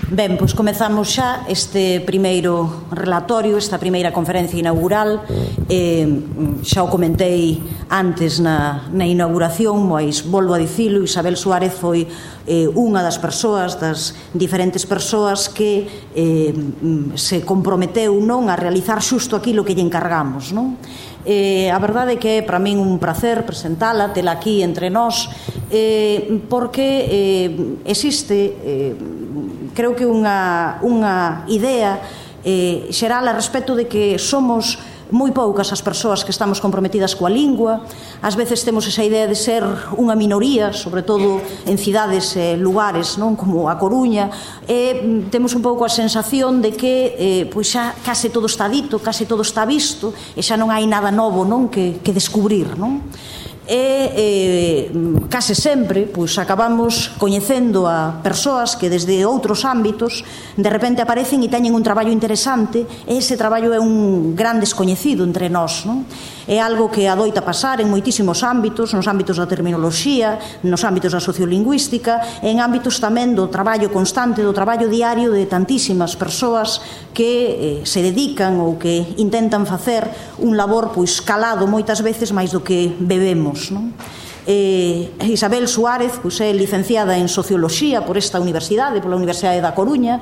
Ben, pois comezamos xa este primeiro relatorio, esta primeira conferencia inaugural. Xa o comentei antes na inauguración, mas volvo a dicilo, Isabel Suárez foi unha das persoas, das diferentes persoas que se comprometeu non a realizar xusto aquilo que lle encargamos, non? A verdade é que é para min un placer presentala, tela aquí entre nós, porque existe, creo que unha idea xeral a respecto de que somos moi poucas as persoas que estamos comprometidas coa lingua. Ás veces temos esa idea de ser unha minoría, sobre todo en cidades e lugares, non, como a Coruña, e temos un pouco a sensación de que pois xa case todo está dito, case todo está visto, e xa non hai nada novo, non, que descubrir, non? E case sempre pois acabamos coñecendo a persoas que desde outros ámbitos de repente aparecen e teñen un traballo interesante, e ese traballo é un gran descoñecido entre nós, non? É algo que adoita pasar en moitísimos ámbitos, nos ámbitos da terminoloxía, nos ámbitos da sociolingüística, en ámbitos tamén do traballo constante, do traballo diario de tantísimas persoas que se dedican ou que intentan facer un labor pois calado moitas veces máis do que bebemos, non? Isabel Suárez pois, é licenciada en Socioloxía por esta universidade, pola Universidade da Coruña,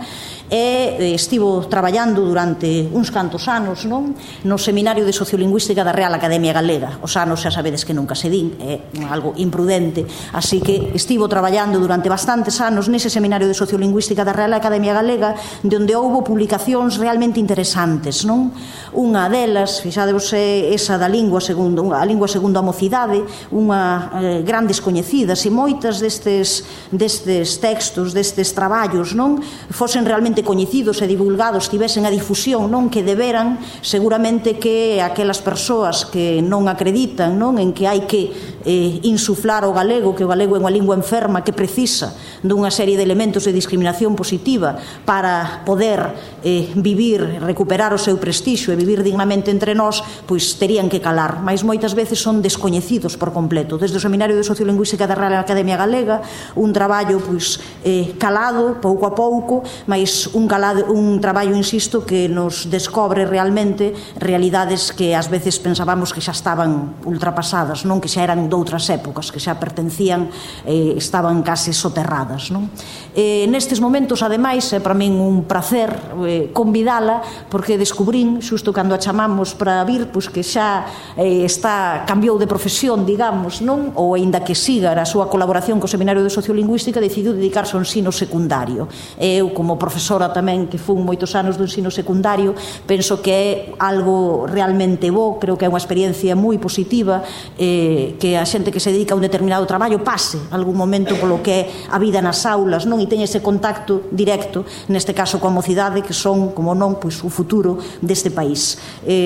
e estivo traballando durante uns cantos anos, non, no Seminario de Sociolingüística da Real Academia Galega. Os anos xa sabedes que nunca se din, é algo imprudente, así que estivo traballando durante bastantes anos nese Seminario de Sociolingüística da Real Academia Galega, onde houbo publicacións realmente interesantes, non? Unha delas, fixadevos, é esa da lingua segundo a lingua segundo a mocidade, unha gran descoñecidas, e moitas destes textos, destes traballos, non, fosen realmente coñecidos e divulgados, tivesen a difusión, non, que deberan, seguramente que aquelas persoas que non acreditan, non, en que hai que insuflar o galego, que o galego é unha lingua enferma que precisa dunha serie de elementos de discriminación positiva para poder vivir, recuperar o seu prestixio e vivir dignamente entre nós, pois terían que calar, mas moitas veces son descoñecidos por completo. Desde o Seminario de Sociolingüística da Real Academia Galega, un traballo pois calado, pouco a pouco, mas un traballo, insisto, que nos descobre realmente realidades que ás veces pensábamos que xa estaban ultrapasadas, non, que xa eran doutras épocas, que xa pertencían, estaban case soterradas, non? Nestes momentos, ademais, é para min un placer convidala, porque descubrín, xusto cando a chamamos para vir, pois que xa cambiou de profesión, digamos, non? Ou aínda que siga a súa colaboración co Seminario de Sociolingüística, decidiu dedicarse ao ensino secundario. Eu, como profesora tamén, que fun moitos anos do ensino secundario, penso que é algo realmente bo, creo que é unha experiencia moi positiva, que a xente que se dedica a un determinado traballo pase algún momento polo que é a vida nas aulas, non, e teña ese contacto directo, neste caso coa mocidade, que son, como non, pois o futuro deste país.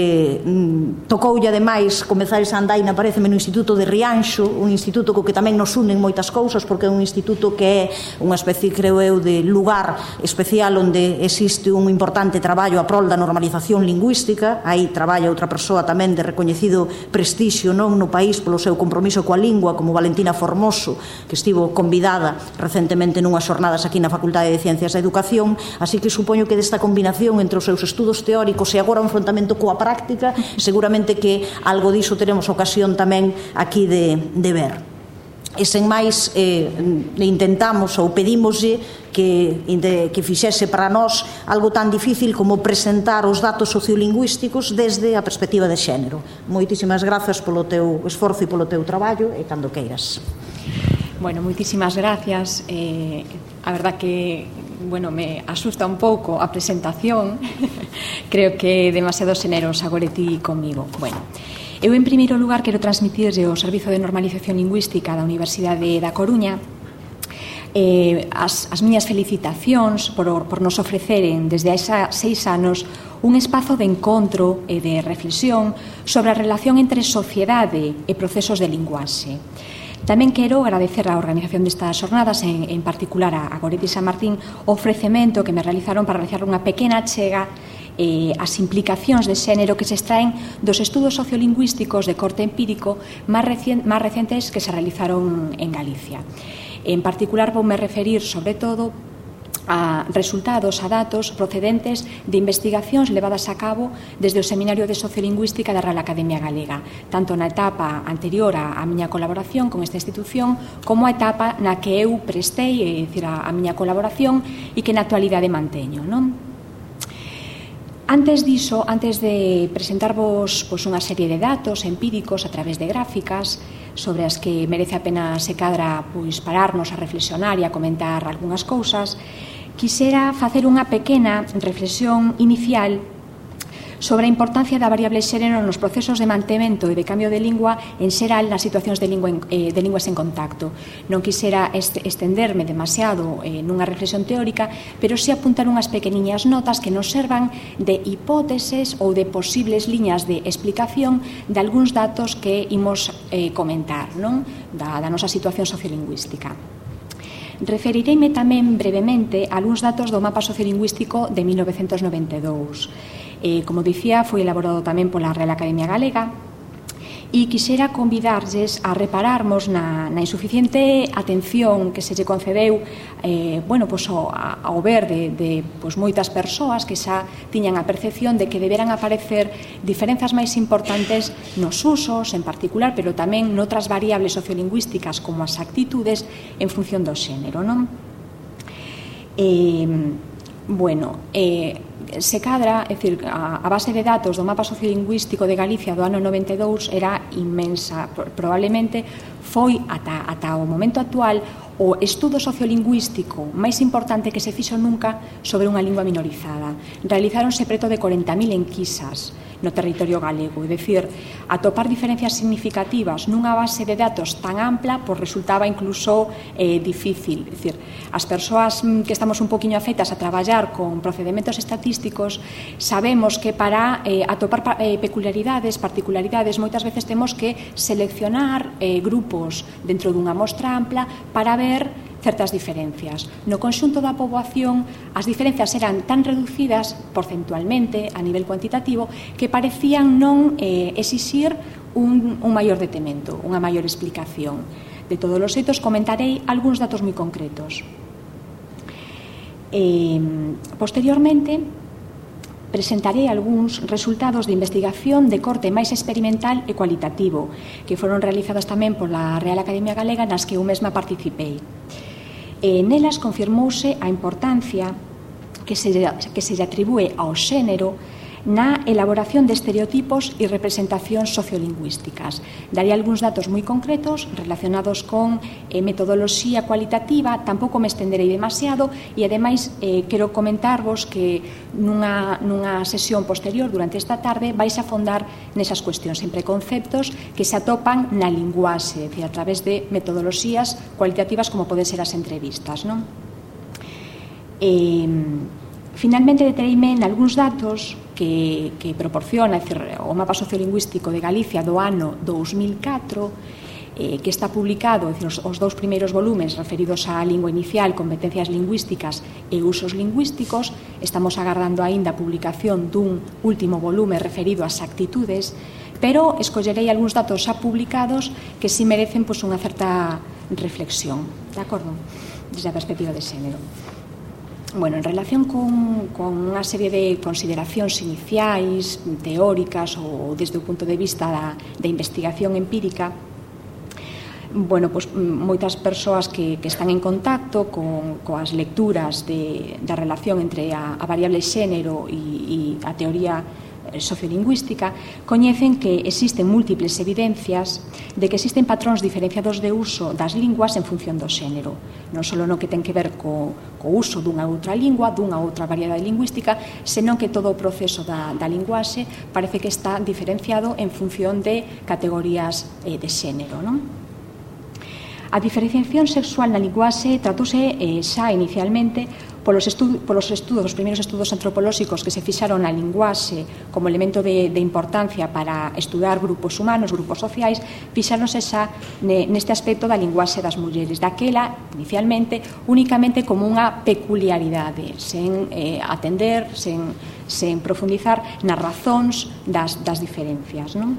Tocoulle ademais comezar esa andaina, pareceme, no Instituto de Rianxo, un instituto co que tamén nos unen moitas cousas, porque é un instituto que é unha especie, creo eu, de lugar especial onde existe un importante traballo a prol da normalización lingüística. Aí traballa outra persoa tamén de recoñecido prestixio, non, no país polo seu compromiso coa lingua, como Valentina Formoso, que estivo convidada recentemente nunhas xornadas aquí na Facultade de Ciencias da Educación, así que supoño que desta combinación entre os seus estudos teóricos e agora o enfrontamento coa práctica, seguramente que algo diso teremos ocasión tamén aquí de ver. E sen máis, intentamos ou pedímoslle que fixese para nós algo tan difícil como presentar os datos sociolingüísticos desde a perspectiva de xénero. Moitísimas grazas polo teu esforzo e polo teu traballo, e cando queiras. Bueno, moitísimas gracias. A verdad que, bueno, me asusta un pouco a presentación. Creo que é demasiado xenerosa agora ti comigo. Bueno, eu en primeiro lugar quero transmitirlle ao Servizo de Normalización Lingüística da Universidade da Coruña as miñas felicitacións por nos ofreceren desde hai 6 anos un espazo de encontro e de reflexión sobre a relación entre sociedade e procesos de linguaxe. Tamén quero agradecer á organización destas xornadas, en particular a Goretti San Martín, o ofrecemento que me realizaron para realizar unha pequena achega as implicacións de xénero que se extraen dos estudos sociolingüísticos de corte empírico máis recentes que se realizaron en Galicia. En particular, voume referir, sobre todo, a resultados, a datos procedentes de investigacións levadas a cabo desde o Seminario de Sociolingüística da Real Academia Galega, tanto na etapa anterior á miña colaboración con esta institución, como a etapa na que eu prestei, é dicir, a miña colaboración, e que na actualidade manteño, non? Antes diso, antes de presentarvos unha serie de datos empíricos a través de gráficas sobre as que merece a pena se cadra pararnos a reflexionar e a comentar algunhas cousas, quixera facer unha pequena reflexión inicial sobre a importancia da variable xénero nos procesos de mantemento e de cambio de lingua en xeral nas situacións de linguas en contacto. Non quixera estenderme demasiado nunha reflexión teórica, pero si apuntar unhas pequeniñas notas que nos servan de hipóteses ou de posibles liñas de explicación de algúns datos que imos comentar, non? Da nosa situación sociolingüística. Referireime tamén brevemente a algúns datos do mapa sociolingüístico de 1992. Como dicía, foi elaborado tamén pola Real Academia Galega e quixera convidarlles a repararmos na insuficiente atención que se lle concedeu ao ver de moitas persoas que xa tiñan a percepción de que deberan aparecer diferenzas máis importantes nos usos en particular, pero tamén noutras variables sociolingüísticas como as actitudes en función do xénero, non? Se cadra, é dicir, a base de datos do mapa sociolingüístico de Galicia do ano 92 era inmensa. Probablemente foi ata o momento actual o estudo sociolingüístico máis importante que se fixo nunca sobre unha lingua minorizada. Realizáronse preto de 40.000 enquisas no territorio galego, é dicir, atopar diferencias significativas nunha base de datos tan ampla resultaba incluso difícil. É dicir, as persoas que estamos un poquinho afeitas a traballar con procedimentos estatísticos sabemos que para atopar peculiaridades, particularidades, moitas veces temos que seleccionar grupos dentro dunha mostra ampla para ver certas diferencias. No conxunto da poboación, as diferencias eran tan reducidas porcentualmente a nivel cuantitativo que parecían non exixir un maior detemento, unha maior explicación. De todos os xeitos, comentarei algúns datos moi concretos. Posteriormente, presentarei algúns resultados de investigación de corte máis experimental e cualitativo que foron realizadas tamén pola Real Academia Galega nas que eu mesma participei. Nelas confirmouse a importancia que se lle atribúe ao xénero na elaboración de estereotipos e representacións sociolingüísticas. Darei algúns datos moi concretos relacionados con metodoloxía cualitativa, tampouco me estenderei demasiado e, ademais, quero comentarvos que nunha sesión posterior durante esta tarde vais a afondar nesas cuestións, en preconceptos que se atopan na linguaxe, é dicir, a través de metodoloxías cualitativas como poden ser as entrevistas, non? Finalmente, detereime en algúns datos que proporciona o mapa sociolingüístico de Galicia do ano 2004, que está publicado, os dous primeiros volumes referidos á lingua inicial, competencias lingüísticas e usos lingüísticos. Estamos agardando aínda a publicación dun último volume referido ás actitudes, pero escollerei algúns datos xa publicados que si merecen unha certa reflexión, de acordo? Desde a perspectiva de xénero. En relación con unha serie de consideracións iniciais, teóricas ou desde o punto de vista da investigación empírica, moitas persoas que están en contacto coas lecturas da relación entre a variable xénero e a teoría sociolingüística coñecen que existen múltiples evidencias de que existen patróns diferenciados de uso das linguas en función do xénero, non só no que ten que ver co uso dunha outra lingua, dunha outra variedade lingüística, senón que todo o proceso da linguaxe parece que está diferenciado en función de categorías de xénero, non? A diferenciación sexual na linguaxe tratouse xa inicialmente polos estudos, os primeiros estudos antropolóxicos que se fixaron na linguaxe como elemento de importancia para estudar grupos humanos, grupos sociais, fixáronse xa neste aspecto da linguaxe das mulleres, daquela, inicialmente, únicamente como unha peculiaridade, sen atender, sen profundizar nas razóns das diferencias, non?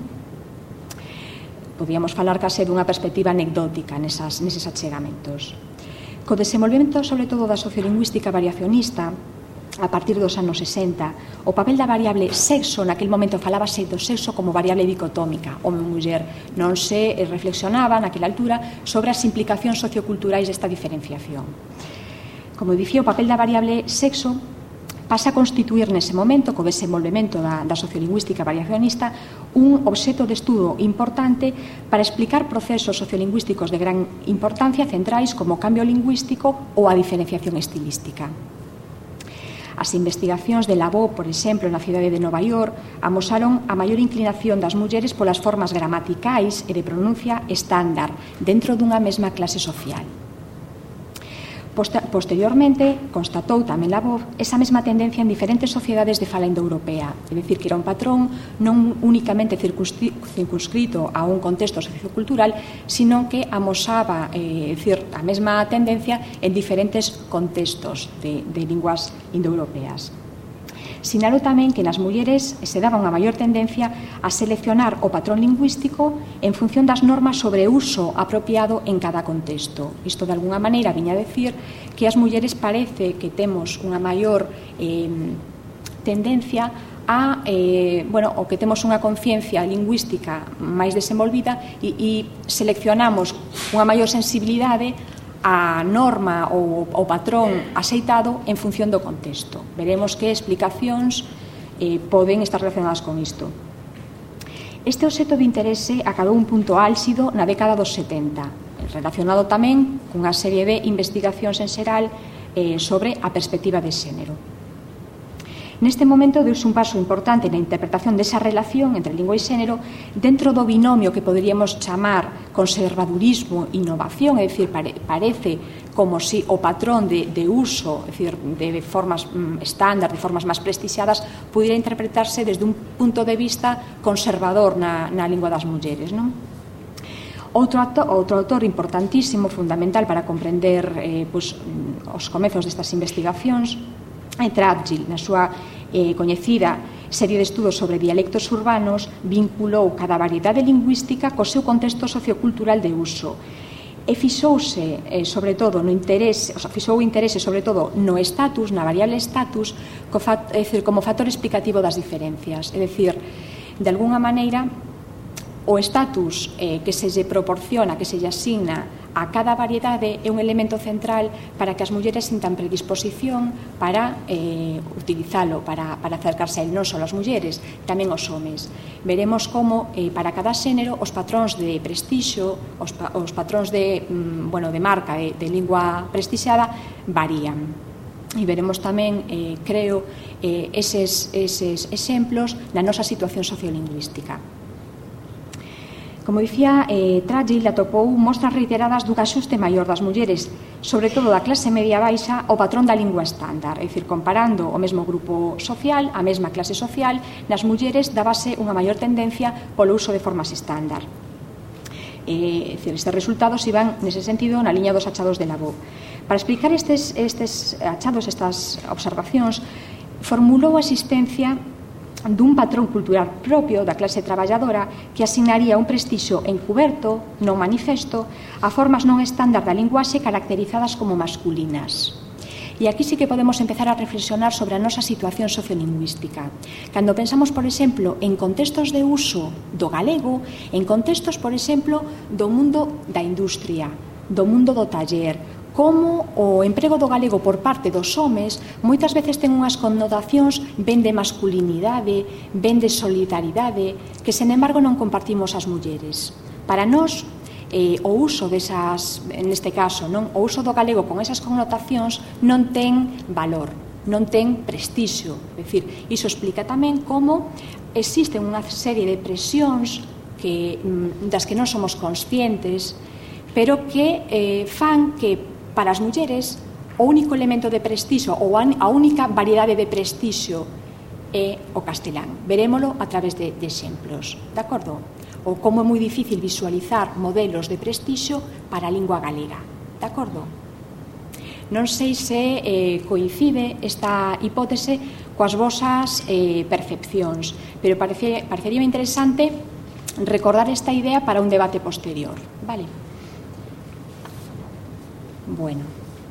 Podíamos falar case dunha perspectiva anecdótica neses achegamentos. Co desenvolvemento, sobre todo, da sociolingüística variacionista, a partir dos anos 60, o papel da variable sexo, naquele momento falábase do sexo como variable dicotómica, home e muller, non se reflexionaba naquela altura sobre as implicacións socioculturais desta diferenciación. Como dicía, o papel da variable sexo pasa a constituir nese momento, co desenvolvemento da sociolingüística variacionista, un obxecto de estudo importante para explicar procesos sociolingüísticos de gran importancia centrais como o cambio lingüístico ou a diferenciación estilística. As investigacións de Lavaux, por exemplo, na cidade de Nova York, amosaron a maior inclinación das mulleres polas formas gramaticais e de pronuncia estándar dentro dunha mesma clase social. Posteriormente, constatou tamén Lavaux esa mesma tendencia en diferentes sociedades de fala indoeuropea, é dicir, que era un patrón non únicamente circunscrito a un contexto sociocultural, sino que amosaba a mesma tendencia en diferentes contextos de linguas indoeuropeas. Sinalou tamén que nas mulleres se daba unha maior tendencia a seleccionar o patrón lingüístico en función das normas sobre uso apropiado en cada contexto. Isto, de alguna maneira, viña a decir que as mulleres parece que temos unha maior tendencia o que temos unha conciencia lingüística máis desenvolvida e seleccionamos unha maior sensibilidade a norma ou o patrón aceitado en función do contexto. Veremos que explicacións poden estar relacionadas con isto. Este obxecto de interese acabou un punto álxido na década dos 70, relacionado tamén cunha serie de investigacións en xeral sobre a perspectiva de xénero. Neste momento deuse un paso importante na interpretación desa relación entre lingua e xénero dentro do binomio que poderíamos chamar conservadurismo e innovación, é dicir, parece como se o patrón de uso, é dicir, de formas estándar, de formas máis prestixiadas, pudiera interpretarse desde un punto de vista conservador na lingua das mulleres, non? Outro autor importantísimo, fundamental para comprender os comezos destas investigacións, é Trudgill, na súa coñecida serie de estudos sobre dialectos urbanos, vinculou cada variedade lingüística co seu contexto sociocultural de uso e fixouse sobre todo no interese, fixou o interese sobre todo no estatus, na variable estatus, como factor explicativo das diferencias. É dicir, de alguna maneira, o estatus que se lle proporciona, que se lle asigna a cada variedade é un elemento central para que as mulleres sintan predisposición para utilizalo, para acercarse a él, non só as mulleres, tamén os homes. Veremos como para cada xénero os patróns de prestixio, os patróns de marca, de lingua prestixiada, varían. E veremos tamén, creo, eses exemplos na nosa situación sociolingüística. Como dicía, Trudgill atopou mostras reiteradas dun axuste maior das mulleres, sobre todo da clase media baixa, ao patrón da lingua estándar, é dicir, comparando o mesmo grupo social, a mesma clase social, nas mulleres dábase unha maior tendencia polo uso de formas estándar. É dicir, estes resultados iban nese sentido na liña dos achados de Lavaux. Para explicar estes achados, estas observacións, formulou a existencia dun patrón cultural propio da clase traballadora que asignaría un prestixio encuberto, non manifesto, a formas non estándar da linguaxe caracterizadas como masculinas. E aquí sí que podemos empezar a reflexionar sobre a nosa situación sociolingüística. Cando pensamos, por exemplo, en contextos de uso do galego, en contextos, por exemplo, do mundo da industria, do mundo do taller, como o emprego do galego por parte dos homes moitas veces ten unhas connotacións ben de masculinidade, ben de solidaridade, que, sen embargo, non compartimos as mulleres. Para nós, o uso desas, neste caso, o uso do galego con esas connotacións non ten valor, non ten prestixio. É dicir, iso explica tamén como existen unha serie de presións das que non somos conscientes, pero que fan que para as mulleres o único elemento de prestixio ou a única variedade de prestixio é o castelán. Verémolo a través de exemplos, de acordo? Ou como é moi difícil visualizar modelos de prestixio para a lingua galega, de acordo? Non sei se coincide esta hipótese coas vosas percepcións, pero parecería interesante recordar esta idea para un debate posterior, vale? Bueno,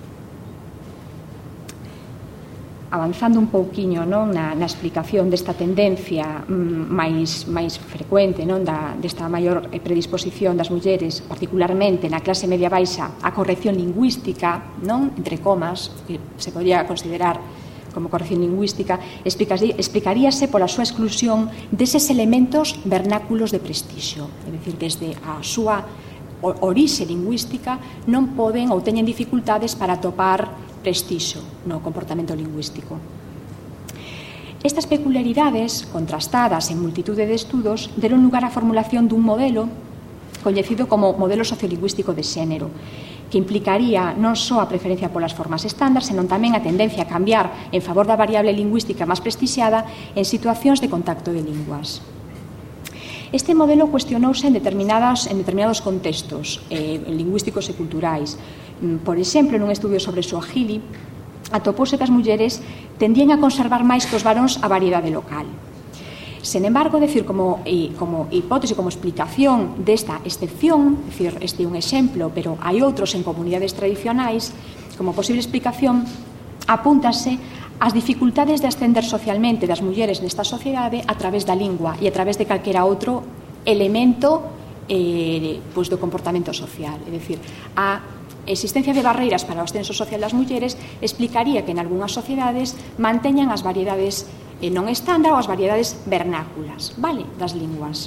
avanzando un pouquiño na explicación desta tendencia máis frecuente, desta maior predisposición das mulleres, particularmente na clase media baixa, a corrección lingüística, entre comas, que se podría considerar como corrección lingüística, explicaríase pola súa exclusión deses elementos vernáculos de prestixio, é dicir, desde a súa orixe lingüística non poden ou teñen dificultades para atopar prestixio no comportamento lingüístico. Estas peculiaridades, contrastadas en multitude de estudos, deron lugar á formulación dun modelo coñecido como modelo sociolingüístico de xénero, que implicaría non só a preferencia polas formas estándar, senón tamén a tendencia a cambiar en favor da variable lingüística máis prestixiada en situacións de contacto de linguas. Este modelo cuestionouse en determinados contextos lingüísticos e culturais. Por exemplo, nun estudio sobre Swahili, atopouse que as mulleres tendían a conservar máis que os varóns a variedade local. Sen embargo, decir, como hipótese, como explicación desta excepción, decir, este é un exemplo, pero hai outros en comunidades tradicionais, como posible explicación, apúntase as dificultades de ascender socialmente das mulleres nesta sociedade a través da lingua e a través de calquera outro elemento do comportamento social. É dicir, a existencia de barreiras para o ascenso social das mulleres explicaría que en algunhas sociedades manteñan as variedades non estándar ou as variedades vernáculas, das linguas.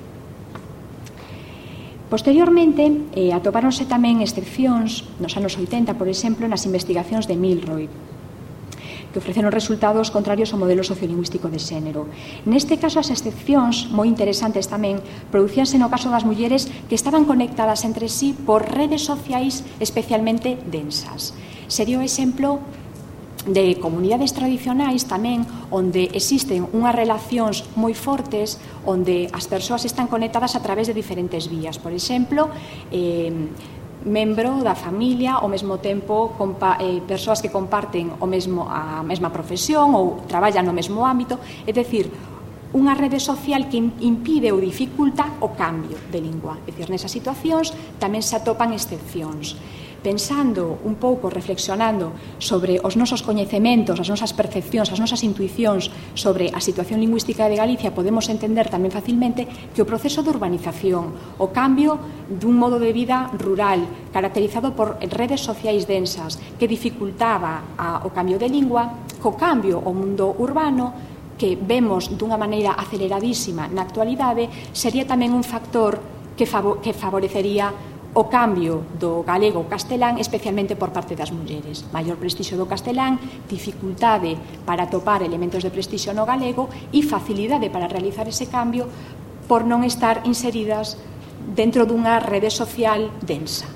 Posteriormente, atopáronse tamén excepcións nos anos 80, por exemplo, nas investigacións de Milroy, que ofreceron resultados contrarios ao modelo sociolingüístico de xénero. Neste caso, as excepcións, moi interesantes tamén, producíanse no caso das mulleres que estaban conectadas entre sí por redes sociais especialmente densas. Sería o exemplo de comunidades tradicionais tamén onde existen unhas relacións moi fortes onde as persoas están conectadas a través de diferentes vías. Por exemplo, membro da familia, ao mesmo tempo persoas que comparten a mesma profesión ou traballan no mesmo ámbito, é dicir, unha rede social que impide ou dificulta o cambio de lingua. É dicir, nesas situacións tamén se atopan excepcións. Pensando un pouco, reflexionando sobre os nosos coñecementos, as nosas percepcións, as nosas intuicións sobre a situación lingüística de Galicia, podemos entender tamén facilmente que o proceso de urbanización, o cambio dun modo de vida rural caracterizado por redes sociais densas que dificultaba o cambio de lingua, co cambio ao mundo urbano que vemos dunha maneira aceleradísima na actualidade, sería tamén un factor que favorecería o cambio do galego ao castelán, especialmente por parte das mulleres. Maior prestixio do castelán, dificultade para atopar elementos de prestixio no galego e facilidade para realizar ese cambio por non estar inseridas dentro dunha rede social densa.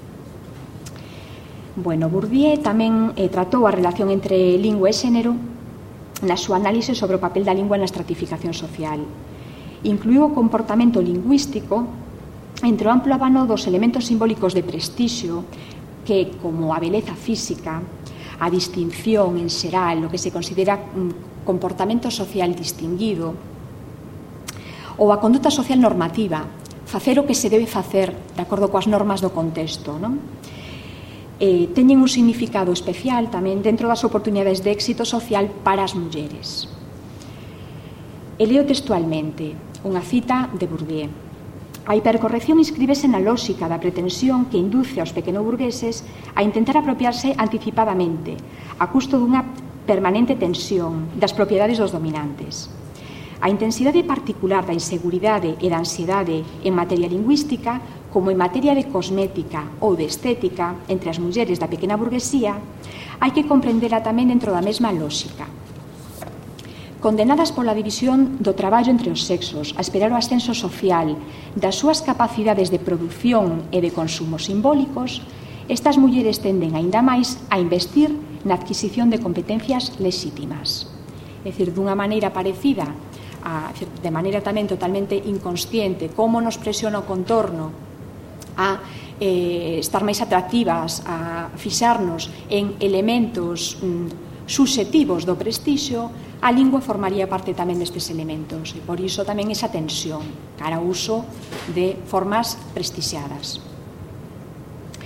Bourdieu tamén tratou a relación entre lingua e xénero na súa análise sobre o papel da lingua na estratificación social. Incluiu o comportamento lingüístico entre o amplo abano dos elementos simbólicos de prestixio que, como a beleza física, a distinción en xeral, o que se considera un comportamento social distinguido, ou a conduta social normativa, facer o que se debe facer de acordo coas normas do contexto, teñen un significado especial tamén dentro das oportunidades de éxito social para as mulleres. E leo textualmente unha cita de Bourdieu. A hipercorrección inscríbese na lóxica da pretensión que induce aos pequenoburgueses a intentar apropiarse anticipadamente, a custo dunha permanente tensión das propiedades dos dominantes. A intensidade particular da inseguridade e da ansiedade en materia lingüística, como en materia de cosmética ou de estética entre as mulleres da pequena burguesía, hai que comprendela tamén dentro da mesma lóxica. Condenadas pola división do traballo entre os sexos a esperar o ascenso social das súas capacidades de produción e de consumo simbólicos, estas mulleres tenden aínda máis a investir na adquisición de competencias lexítimas. É dicir, dunha maneira parecida, de maneira tamén totalmente inconsciente, como nos presiona o contorno a estar máis atractivas, a fixarnos en elementos suscetivos do prestixio, a lingua formaría parte tamén destes elementos e por iso tamén esa tensión cara ao uso de formas prestixiadas.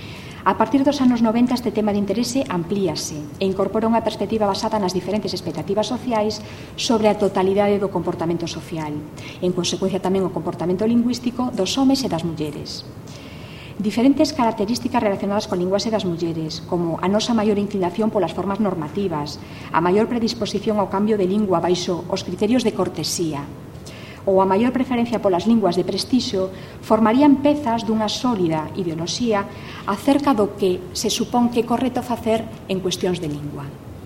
A partir dos anos 90 este tema de interese amplíase e incorpora unha perspectiva basada nas diferentes expectativas sociais sobre a totalidade do comportamento social, en consecuencia tamén o comportamento lingüístico dos homes e das mulleres. Diferentes características relacionadas con linguaxe das mulleres, como a nosa maior inclinación polas formas normativas, a maior predisposición ao cambio de lingua baixo os criterios de cortesía, ou a maior preferencia polas linguas de prestixio, formarían pezas dunha sólida ideoloxía acerca do que se supón que é correcto facer en cuestións de lingua.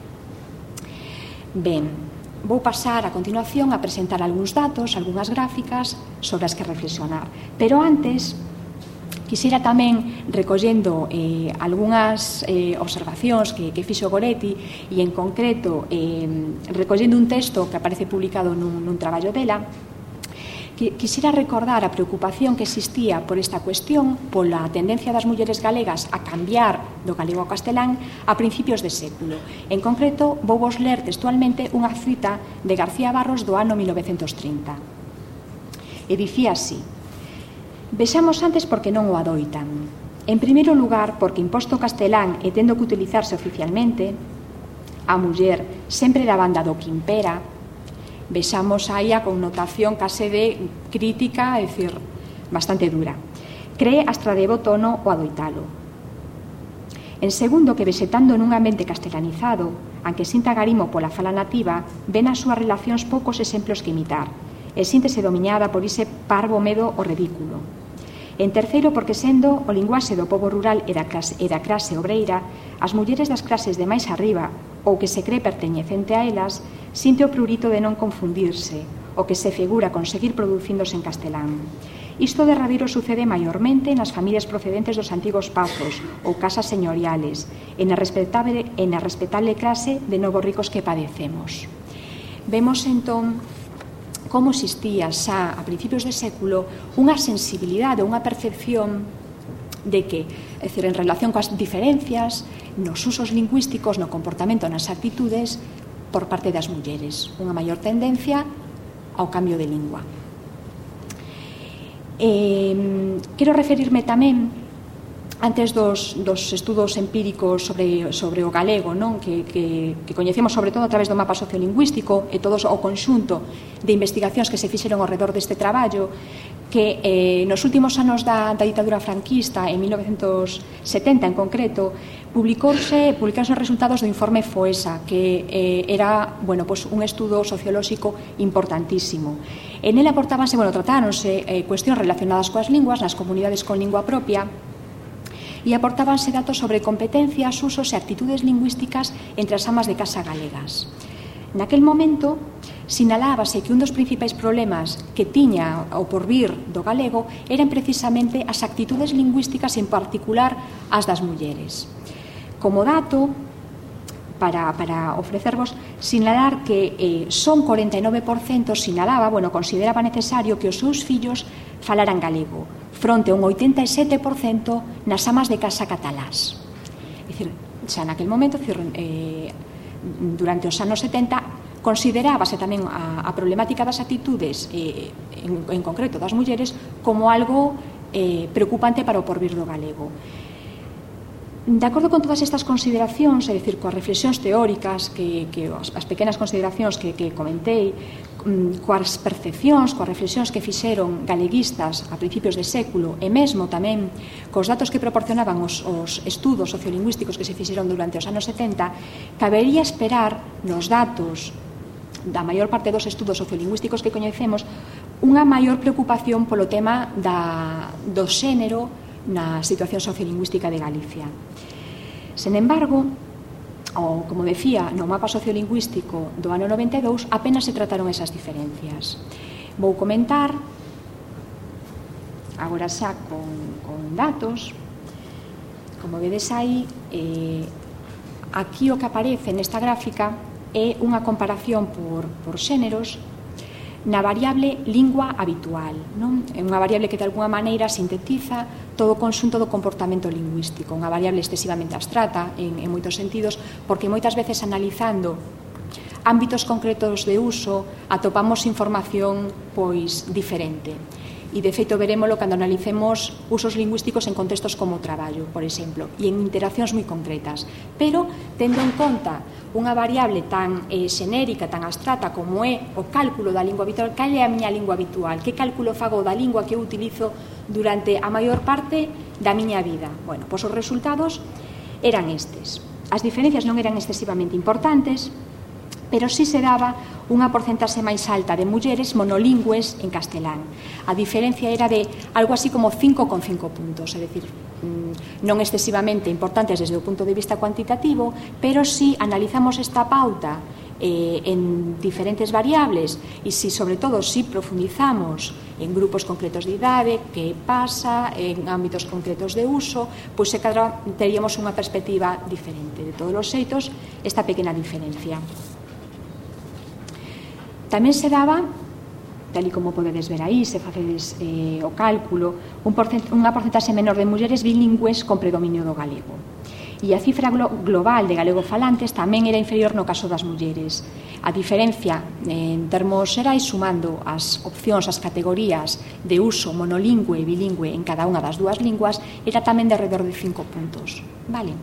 Ben, vou pasar a continuación a presentar algúns datos, algunhas gráficas sobre as que reflexionar. Pero antes, quixera tamén, recollendo algunhas observacións que fixo Goretti e, en concreto, recollendo un texto que aparece publicado nun traballo dela, quixera recordar a preocupación que existía por esta cuestión, pola tendencia das mulleres galegas a cambiar do galego ao castelán a principios de século. En concreto, vou vos ler textualmente unha cita de García Barros do ano 1930. E dicía así: vexamos antes porque non o adoitan. En primeiro lugar, porque imposto o castelán e tendo que utilizarse oficialmente, a muller sempre da banda do que impera. Vexamos aí a connotación case de crítica, é dicir, bastante dura. Cree astra de bo tono o adoitalo. En segundo, que vexetando nun ambiente castelanizado, aunque sinta garimo pola fala nativa, ven as súas relacións poucos exemplos que imitar, e síntese dominada por ese parvo medo ao ridículo. En terceiro, porque sendo o linguaxe do pobo rural e da clase obreira, as mulleres das clases de máis arriba, ou que se cree perteñecente a elas, sinte o prurito de non confundirse, o que se figura conseguir producíndose en castelán. Isto derradeiro sucede maiormente nas familias procedentes dos antigos pazos ou casas señoriales, e na respetable clase de novos ricos que padecemos. Vemos entón como existía xa a principios de século unha sensibilidade, unha percepción de que, é dicir, en relación coas diferencias nos usos lingüísticos, no comportamento, nas actitudes, por parte das mulleres, unha maior tendencia ao cambio de lingua. Quero referirme tamén, antes dos estudos empíricos sobre o galego, non? Que coñecemos sobre todo a través do mapa sociolingüístico e todo o conxunto de investigacións que se fixeron ao redor deste traballo, que nos últimos anos da ditadura franquista, en 1970 en concreto, publicaron os resultados do informe FOESA, que era un estudo sociolóxico importantísimo. En ele tratáronse cuestións relacionadas coas linguas nas comunidades con lingua propia, e aportábanse datos sobre competencias, usos e actitudes lingüísticas entre as amas de casa galegas. Naquel momento, sinalábase que un dos principais problemas que tiña o porvir do galego eran precisamente as actitudes lingüísticas, en particular as das mulleres. Como dato, para ofrecervos, sinalar que son 49% consideraba necesario que os seus fillos falaran galego, fronte a un 87% nas amas de casa catalás. É dicir, xa naquel momento, durante os anos 70, considerábase tamén a problemática das actitudes, en concreto das mulleres, como algo preocupante para o porvir do galego. De acordo con todas estas consideracións, é dicir, coas reflexións teóricas, as pequenas consideracións que comentei, coas percepcións, coas reflexións que fixeron galeguistas a principios de século e mesmo tamén cos datos que proporcionaban os estudos sociolingüísticos que se fixeron durante os anos 70, cabería esperar nos datos da maior parte dos estudos sociolingüísticos que coñecemos unha maior preocupación polo tema do xénero na situación sociolingüística de Galicia. Sen embargo, como decía, no mapa sociolingüístico do ano 92 apenas se trataron esas diferencias. Vou comentar agora xa con datos. Como vedes aí, aquí o que aparece nesta gráfica é unha comparación por xéneros na variable lingua habitual, non? É unha variable que de alguna maneira sintetiza todo o conxunto do comportamento lingüístico, unha variable excesivamente abstrata en moitos sentidos, porque moitas veces analizando ámbitos concretos de uso atopamos información pois diferente. E de feito verémolo cando analicemos usos lingüísticos en contextos como o traballo, por exemplo, e en interaccións moi concretas. Pero, tendo en conta unha variable tan xenérica, tan abstrata como é o cálculo da lingua habitual, cal é a miña lingua habitual? Que cálculo fago da lingua que eu utilizo durante a maior parte da miña vida? Bueno, pois os resultados eran estes. As diferencias non eran excesivamente importantes, pero sí se daba unha porcentaxe máis alta de mulleres monolingües en castelán. A diferencia era de algo así como 5,5 puntos, é dicir, non excesivamente importantes desde o punto de vista cuantitativo, pero si analizamos esta pauta en diferentes variables e sobre todo si profundizamos en grupos concretos de idade, que pasa, en ámbitos concretos de uso, pois se cadra teríamos unha perspectiva diferente. De todos os xeitos, esta pequena diferencia. Tamén se daba, tal e como podedes ver aí, se facedes o cálculo, unha porcentaxe menor de mulleres bilingües con predominio do galego. E a cifra global de galegofalantes tamén era inferior no caso das mulleres. A diferencia, en termos xerais, sumando as opcións, as categorías de uso monolingüe e bilingüe en cada unha das dúas linguas, era tamén de alrededor de 5 puntos. Vale?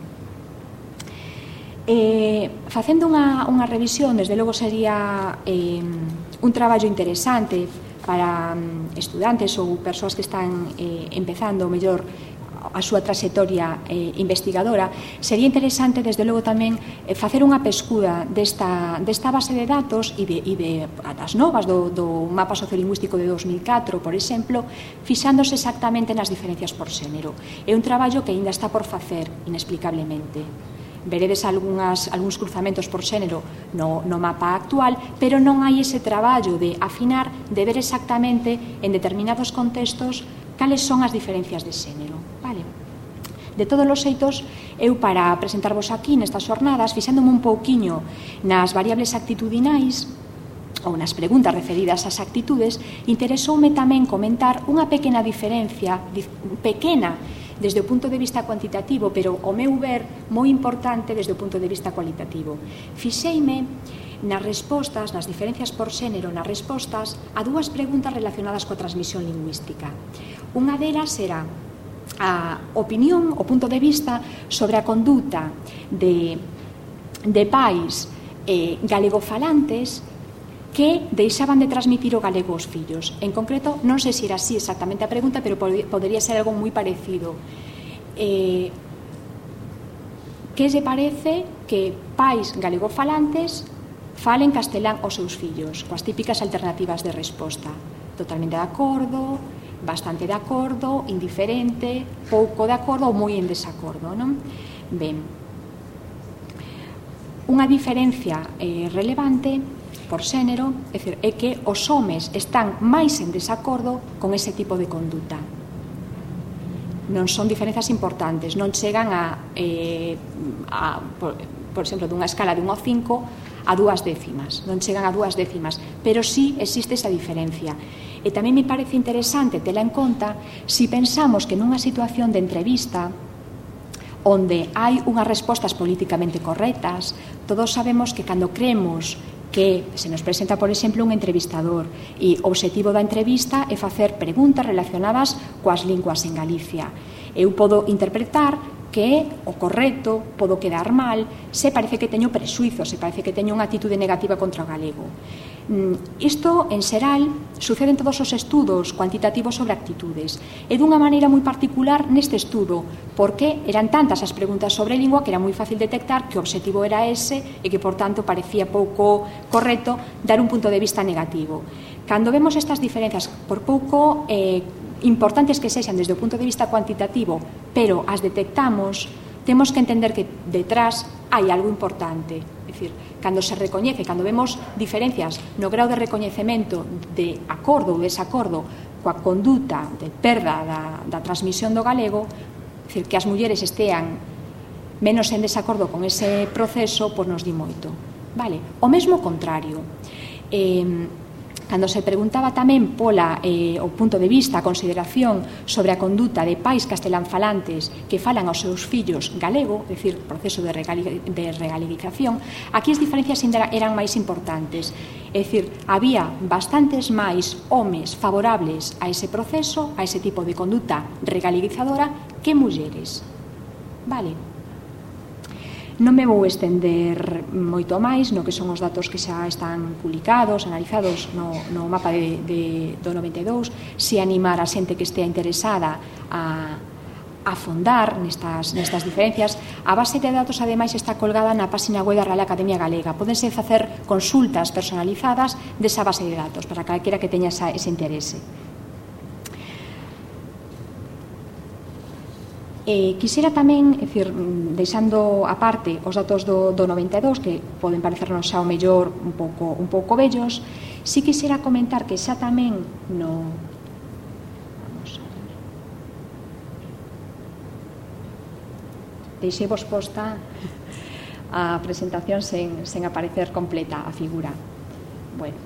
Facendo unha revisión, desde logo sería un traballo interesante para estudantes ou persoas que están empezando mellor a súa traxectoria investigadora. Sería interesante, desde logo, tamén facer unha pescuda desta base de datos e das novas do mapa sociolingüístico de 2004, por exemplo, fixándose exactamente nas diferencias por xénero. É un traballo que aínda está por facer, inexplicablemente. Veredes algúns cruzamentos por xénero no mapa actual, pero non hai ese traballo de afinar, de ver exactamente en determinados contextos cales son as diferencias de xénero. Vale? De todos os xeitos, eu para presentarvos aquí nestas xornadas, fixándome un pouquiño nas variables actitudinais ou nas preguntas referidas ás actitudes, interesoume tamén comentar unha pequena diferencia, pequena desde o punto de vista cuantitativo, pero ao meu ver moi importante desde o punto de vista cualitativo. Fixeime nas respostas, nas diferencias por xénero, nas respostas a dúas preguntas relacionadas coa transmisión lingüística. Unha delas era a opinión, o punto de vista sobre a conduta de pais galegofalantes que deixaban de transmitir o galego aos fillos. En concreto, non sei se era así exactamente a pregunta, pero podería ser algo moi parecido. Que lle parece que pais galegofalantes falen castelán aos seus fillos, coas típicas alternativas de resposta? Totalmente de acordo, bastante de acordo, indiferente, pouco de acordo ou moi en desacordo, non? Ben, unha diferencia relevante por xénero, é que os homes están máis en desacordo con ese tipo de conduta. Non son diferenzas importantes, non chegan por exemplo, dunha escala de 1 ao 5 a 2 décimas, non chegan a 2 décimas, pero sí existe esa diferencia. E tamén me parece interesante tela en conta si pensamos que nunha situación de entrevista onde hai unhas respostas políticamente correctas, todos sabemos que cando creemos que se nos presenta, por exemplo, un entrevistador e o obxectivo da entrevista é facer preguntas relacionadas coas linguas en Galicia. Eu podo interpretar que é o correcto, podo quedar mal, se parece que teño prexuizos, se parece que teño unha actitude negativa contra o galego. Isto, en xeral, sucede en todos os estudos cuantitativos sobre actitudes. E dunha maneira moi particular neste estudo, porque eran tantas as preguntas sobre lingua que era moi fácil detectar que o obxectivo era ese e que, por tanto, parecía pouco correcto dar un punto de vista negativo. Cando vemos estas diferencias, por pouco importantes que sexan desde o punto de vista cuantitativo, pero as detectamos, temos que entender que detrás hai algo importante. É dicir, cando se recoñece, cando vemos diferencias no grau de recoñecemento de acordo ou desacordo coa conduta de perda da transmisión do galego, é dicir, que as mulleres estean menos en desacordo con ese proceso, pois nos di moito. Vale? O mesmo contrario. cando se preguntaba tamén o punto de vista, a consideración sobre a conduta de pais castelanfalantes que falan aos seus fillos galego, é dicir, proceso de regalicización, aquí as diferencias eran máis importantes. É dicir, había bastantes máis homes favorables a ese proceso, a ese tipo de conduta regalicizadora, que mulleres. Vale. Non me vou estender moito máis no que son os datos que xa están publicados, analizados no mapa do 92, se animar a xente que estea interesada a fondar nestas diferencias. A base de datos, ademais, está colgada na página web da Real Academia Galega. Pódense facer consultas personalizadas desa base de datos para calquera que teña ese interese. Quixera tamén, é dicir, deixando aparte os datos do 92, que poden parecernos xa o mellor un pouco vellos, si quixera comentar que xa tamén deixei-vos posta a presentación sen aparecer completa a figura. Bueno,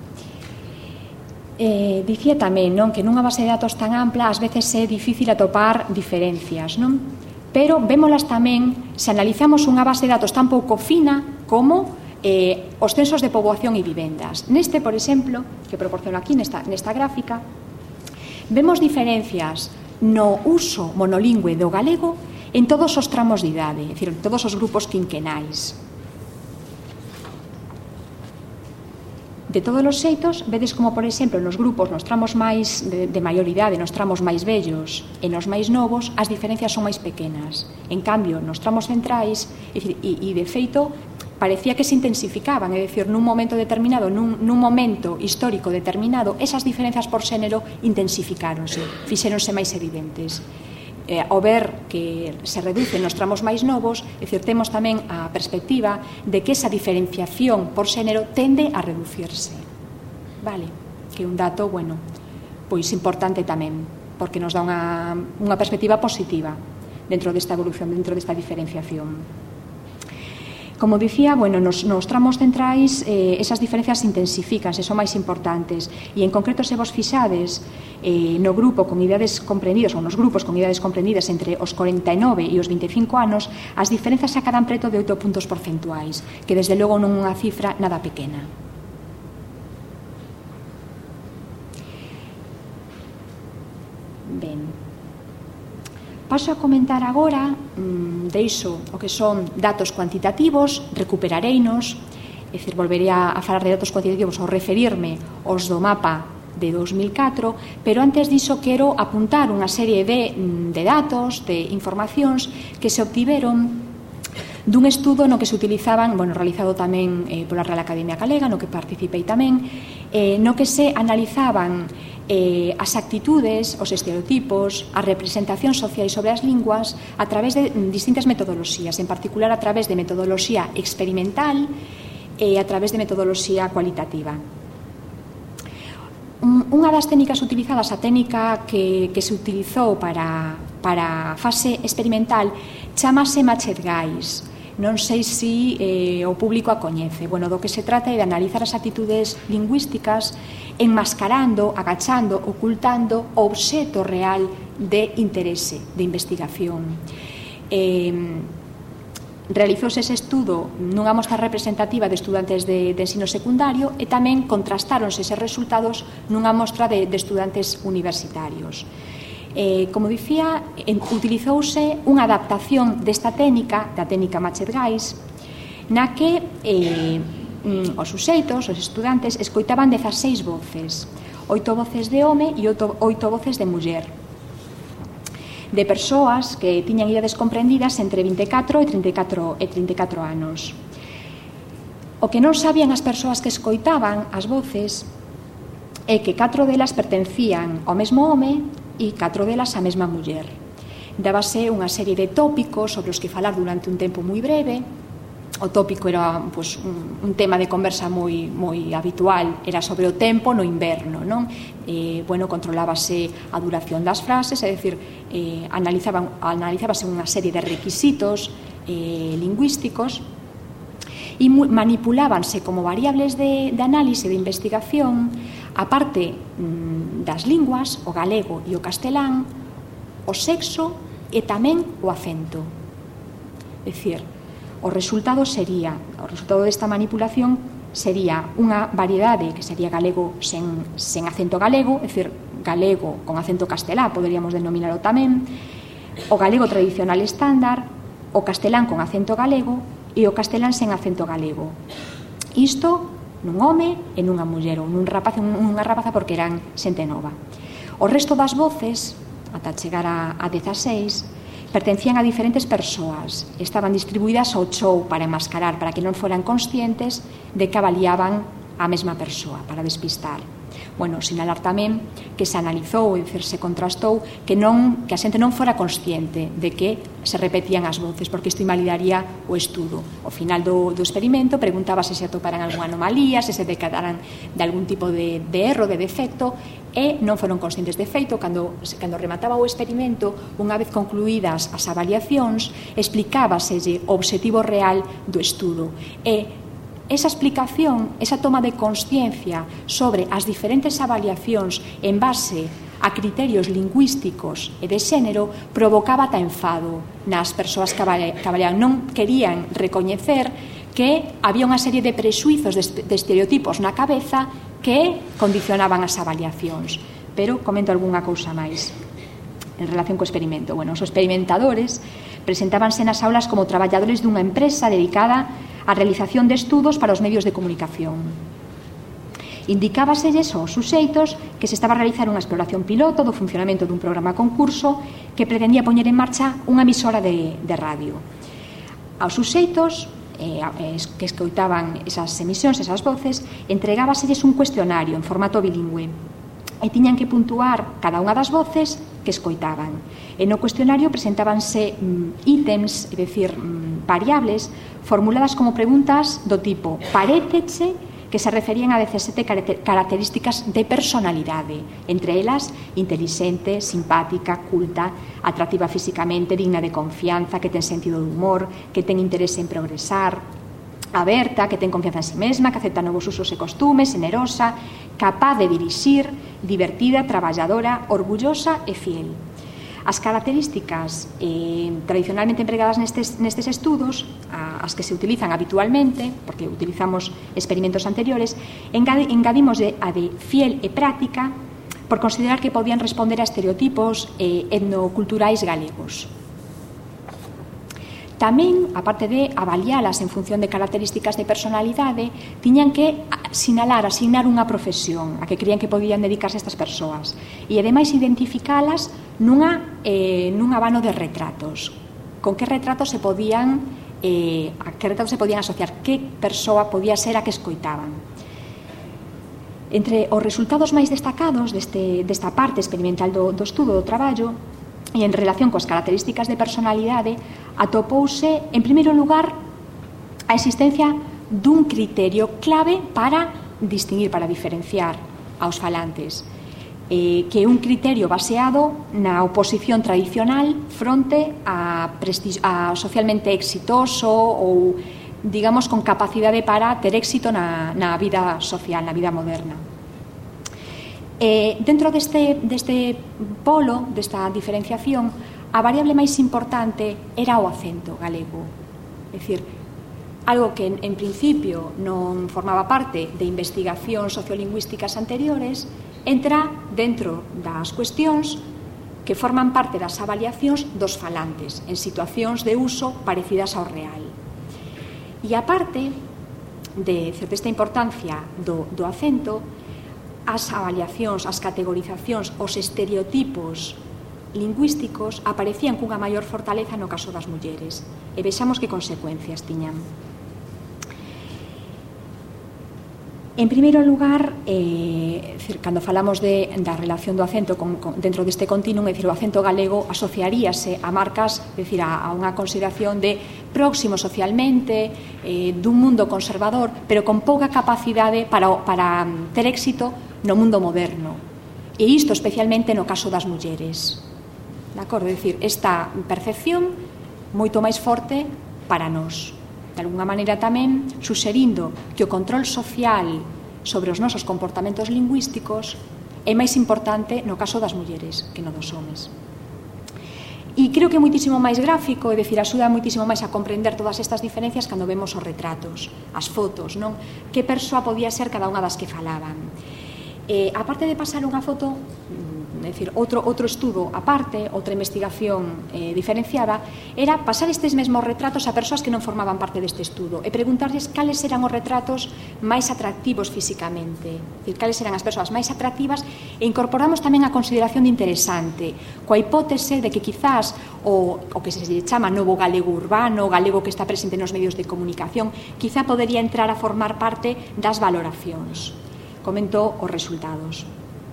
dicía tamén, non, que nunha base de datos tan ampla ás veces é difícil atopar diferencias, non? Pero vémolas tamén se analizamos unha base de datos tan pouco fina como os censos de poboación e vivendas. Neste, por exemplo, que proporciono aquí nesta gráfica, vemos diferencias no uso monolingüe do galego en todos os tramos de idade, é dicir, en todos os grupos quinquenais. De todos os xeitos, vedes como, por exemplo, nos grupos, nos tramos máis de maior idade, nos tramos máis vellos e nos máis novos, as diferencias son máis pequenas. En cambio, nos tramos centrais, e de feito, parecía que se intensificaban, é dicir, nun momento determinado, nun momento histórico determinado, esas diferencias por xénero intensificáronse, fixéronse máis evidentes. Ao ver que se reducen nos tramos máis novos, é dicir, temos tamén a perspectiva de que esa diferenciación por xénero tende a reducirse. Vale, que é un dato, bueno, pois importante tamén, porque nos dá unha perspectiva positiva dentro desta evolución, dentro desta diferenciación. Como dicía, bueno, nos tramos centrais esas diferencias intensifícanse, son máis importantes, e en concreto se vos fixades no grupo con idades comprendidas, ou nos grupos con idades comprendidas entre os 49 e os 25 anos, as diferenzas sacarán preto de 8 puntos porcentuais, que desde logo non é unha cifra nada pequena. Ben, paso a comentar agora, deixo o que son datos cuantitativos, recuperareinos, é dicir, volverei a falar de datos cuantitativos ou referirme aos do mapa de 2004, pero antes diso quero apuntar unha serie de datos, de informacións que se obtiveron dun estudo no que se utilizaban, bueno, realizado tamén pola Real Academia Galega, no que participei tamén, no que se analizaban as actitudes, os estereotipos, as representacións sociais sobre as linguas a través de distintas metodoloxías, en particular a través de metodoloxía experimental e a través de metodoloxía cualitativa. Unha das técnicas utilizadas, a técnica que se utilizou para a fase experimental, chamase Matched Guys. Non sei se o público a coñece. Bueno, do que se trata é de analizar as actitudes lingüísticas enmascarando, agachando, ocultando o obxecto real de interese, de investigación. Realizouse ese estudo nunha mostra representativa de estudantes de ensino secundario e tamén contrastáronse eses resultados nunha mostra de estudantes universitarios. Como dicía, utilizouse unha adaptación desta técnica, da técnica Matched Guys, na que os suxeitos, os estudantes, escoitaban 16 voces, 8 voces de home e 8 voces de muller, de persoas que tiñan idades comprendidas entre 24 e 34 anos. O que non sabían as persoas que escoitaban as voces é que 4 delas pertencían ao mesmo home e 4 delas á mesma muller. Dábase unha serie de tópicos sobre os que falar durante un tempo moi breve. O tópico era pues, un tema de conversa moi habitual, era sobre o tempo no inverno, non? Bueno, controlábase a duración das frases, é dicir, analizábase unha serie de requisitos lingüísticos, e manipulábanse como variables de análise, de investigación, a parte das linguas, o galego e o castelán, o sexo e tamén o acento. É dicir, o resultado desta manipulación sería unha variedade que sería galego sen acento galego, é dicir, galego con acento castelán, poderíamos denominarlo tamén, o galego tradicional estándar, o castelán con acento galego e o castelán sen acento galego. Isto nun home e nunha muller, ou nun rapaz e nunha rapaza, porque eran xente nova. O resto das voces, ata chegar a 16, pertencían a diferentes persoas, estaban distribuídas ao chou para enmascarar, para que non foran conscientes de que avaliaban a mesma persoa, para despistar. Bueno, sinalar tamén que se analizou, é dicir, se contrastou que a xente non fora consciente de que se repetían as voces, porque isto invalidaría o estudo. Ao final do experimento preguntábase se atoparan algunha anomalía, se se decataran de algún tipo de erro, de defecto, e non foron conscientes. De feito, cando remataba o experimento, unha vez concluídas as avaliacións, explicábaselle o obxectivo real do estudo. E esa explicación, esa toma de consciencia sobre as diferentes avaliacións en base a criterios lingüísticos e de xénero provocaba ata enfado nas persoas que avaliaban. Non querían recoñecer que había unha serie de prexuizos, de estereotipos na cabeza que condicionaban as avaliacións. Pero comento algunha cousa máis en relación co experimento. Bueno, os experimentadores presentábanse nas aulas como traballadores dunha empresa dedicada a realización de estudos para os medios de comunicación. Indicábaselles aos suxeitos que se estaba a realizar unha exploración piloto do funcionamento dun programa concurso que pretendía poñer en marcha unha emisora de radio. Aos suxeitos que escoitaban esas emisións, esas voces, entregábaselles un cuestionario en formato bilingüe e tiñan que puntuar cada unha das voces que escoitaban. E no cuestionario presentábanse ítems, é dicir, variables formuladas como preguntas do tipo paréceche, que se referían a 17 características de personalidade, entre elas intelixente, simpática, culta, atractiva físicamente, digna de confianza, que ten sentido de humor, que ten interese en progresar, aberta, que ten confianza en si mesma, que acepta novos usos e costumes, generosa, capaz de dirixir, divertida, traballadora, orgullosa e fiel. As características tradicionalmente empregadas nestes estudos, as que se utilizan habitualmente, porque utilizamos experimentos anteriores, engadimos a de fiel e práctica por considerar que podían responder a estereotipos etnoculturais galegos. Tamén, aparte de avalialas en función de características de personalidade, tiñan que asignar unha profesión a que creían que podían dedicarse estas persoas e, ademais, identificalas nun abano de retratos. Con que retratos se podían asociar, que persoa podía ser a que escoitaban. Entre os resultados máis destacados desta parte experimental do estudo do traballo e en relación coas características de personalidade, atopouse, en primeiro lugar, a existencia dun criterio clave para distinguir, para diferenciar aos falantes, que é un criterio baseado na oposición tradicional fronte a socialmente exitoso ou, digamos, con capacidade para ter éxito na vida social, na vida moderna. Dentro deste polo, desta diferenciación, a variable máis importante era o acento galego. É dicir, algo que en principio non formaba parte de investigacións sociolingüísticas anteriores, entra dentro das cuestións que forman parte das avaliacións dos falantes en situacións de uso parecidas ao real. E aparte desta importancia do acento, as avaliacións, as categorizacións, os estereotipos lingüísticos aparecían cunha maior fortaleza no caso das mulleres. E vexamos que consecuencias tiñan. En primeiro lugar, cando falamos da relación do acento dentro deste continuum, é dicir, o acento galego asociaríase a marcas, é dicir, a unha consideración de próximo socialmente, dun mundo conservador, pero con pouca capacidade para ter éxito no mundo moderno. E isto especialmente no caso das mulleres. De acordo? É dicir, esta percepción moito máis forte para nós. de alguna maneira tamén suxerindo que o control social sobre os nosos comportamentos lingüísticos é máis importante no caso das mulleres que no dos homes. E creo que é moitísimo máis gráfico, é dicir, axuda moitísimo máis a comprender todas estas diferencias cando vemos os retratos, as fotos, non? Que persoa podía ser cada unha das que falaban. A parte de pasar unha foto, é dicir, outro estudo aparte, outra investigación diferenciada, era pasar estes mesmos retratos a persoas que non formaban parte deste estudo e preguntarles cales eran os retratos máis atractivos físicamente, é dicir, cales eran as persoas máis atractivas, e incorporamos tamén a consideración de interesante, coa hipótese de que quizás o que se chama novo galego urbano, o galego que está presente nos medios de comunicación, quizá podería entrar a formar parte das valoracións. Comento os resultados.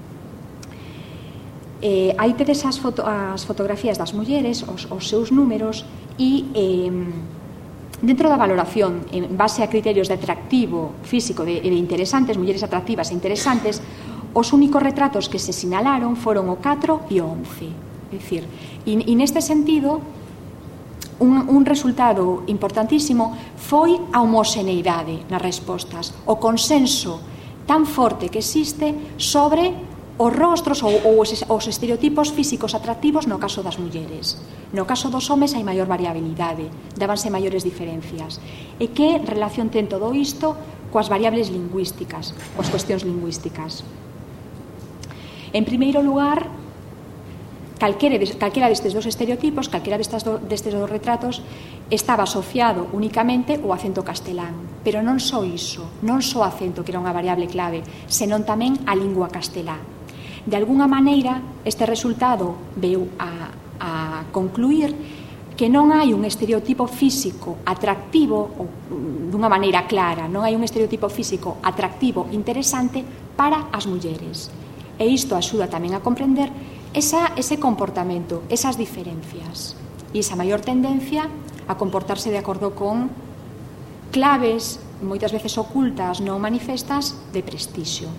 Aí tedes as fotografías das mulleres, os seus números, e dentro da valoración, en base a criterios de atractivo físico e de interesantes, mulleres atractivas e interesantes, os únicos retratos que se sinalaron foron o 4 e o 11. É dicir, e neste sentido, un resultado importantísimo foi a homoxeneidade nas respostas, o consenso tan forte que existe sobre os rostros ou os estereotipos físicos atractivos no caso das mulleres. No caso dos homes hai maior variabilidade, dábanse maiores diferencias. E que relación ten todo isto coas variables lingüísticas, coas cuestións lingüísticas? En primeiro lugar, calquera destes dos estereotipos, calquera destes dos retratos, estaba asociado únicamente ao acento castelán. Pero non só iso, non só o acento, que era unha variable clave, senón tamén a lingua castelá. De alguna maneira, este resultado veu a concluir que non hai un estereotipo físico atractivo, dunha maneira clara, non hai un estereotipo físico atractivo interesante para as mulleres. E isto axuda tamén a comprender ese comportamento, esas diferencias e esa maior tendencia a comportarse de acordo con claves moitas veces ocultas, non manifestas, de prestixio.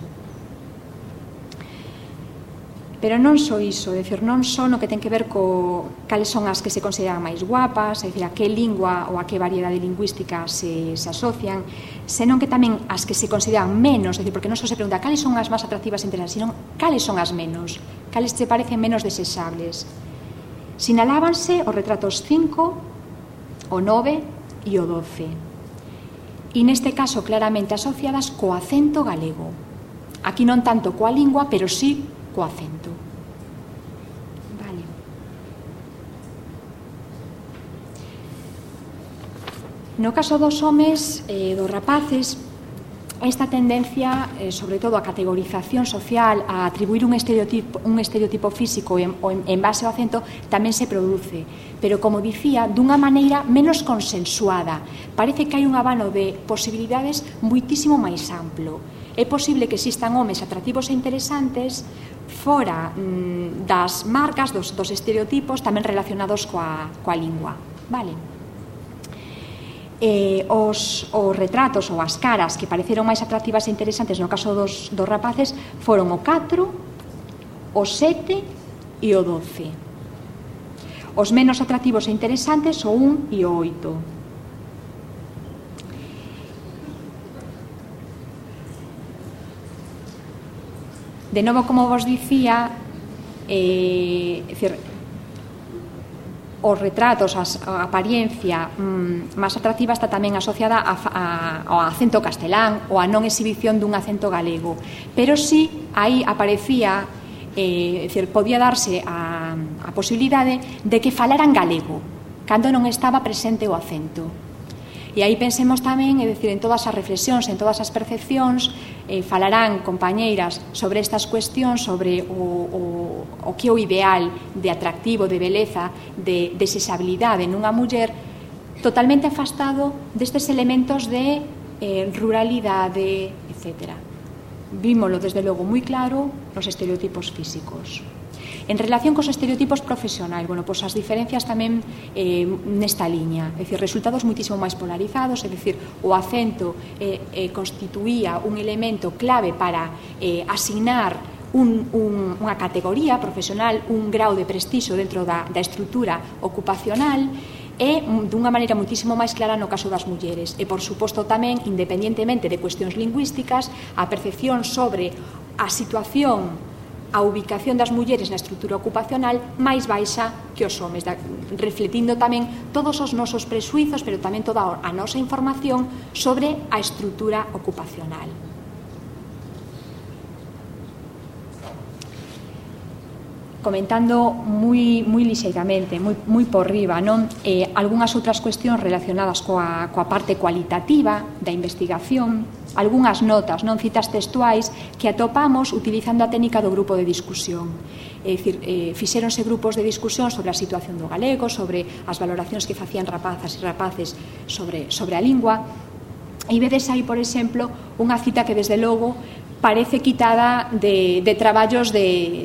Pero non só iso, é dicir, non só no que ten que ver cales son as que se consideran máis guapas, é dicir, a que lingua ou a que variedade lingüística se asocian, senón que tamén as que se consideran menos, é dicir, porque non só se pregunta cales son as máis atractivas e interesantes, senón cales son as menos, cales se parecen menos desesables. Sinalábanse os retratos 5, o 9 e o 12. E neste caso claramente asociadas co acento galego. Aquí non tanto coa lingua, pero sí co acento. Vale. No caso dos homes, dos rapaces, esta tendencia, sobre todo a categorización social, a atribuir un estereotipo físico en base ao acento, tamén se produce, pero, como dicía, dunha maneira menos consensuada. Parece que hai un abano de posibilidades moitísimo máis amplo. É posible que existan homes atractivos e interesantes fora das marcas, dos estereotipos tamén relacionados coa lingua. Vale? Os retratos ou as caras que pareceron máis atractivas e interesantes no caso dos rapaces foron o 4, o 7 e o 12. Os menos atractivos e interesantes o 1 e o 8. De novo, como vos dicía, os retratos, a apariencia máis atractiva está tamén asociada ao acento castelán ou a non exhibición dun acento galego. Pero sí, aí aparecía, podía darse a posibilidade de que falaran galego, cando non estaba presente o acento. E aí pensemos tamén, é dicir, en todas as reflexións, en todas as percepcións, falarán compañeiras sobre estas cuestións, sobre o que é o ideal de atractivo, de beleza, de desexabilidade nunha muller, totalmente afastado destes elementos de ruralidade, etc. Vímolo, desde logo, moi claro nos estereotipos físicos. En relación cos estereotipos profesionais, as diferencias tamén nesta liña, é dicir, resultados moitísimo máis polarizados, é dicir, o acento constituía un elemento clave para asignar unha categoría profesional, un grau de prestixio dentro da estrutura ocupacional, e dunha maneira muitísimo máis clara no caso das mulleres. E, por suposto, tamén, independentemente de cuestións lingüísticas, a percepción sobre a situación, a ubicación das mulleres na estrutura ocupacional máis baixa que os homes, refletindo tamén todos os nosos presuizos, pero tamén toda a nosa información sobre a estrutura ocupacional. Comentando moi lixeiramente, moi por riba, non? Algunhas outras cuestións relacionadas coa parte cualitativa da investigación, algunhas notas, non, citas textuais que atopamos utilizando a técnica do grupo de discusión. É dicir, fixéronse grupos de discusión sobre a situación do galego, sobre as valoracións que facían rapazas e rapaces sobre a lingua, e vedes aí, por exemplo, unha cita que desde logo parece quitada de traballos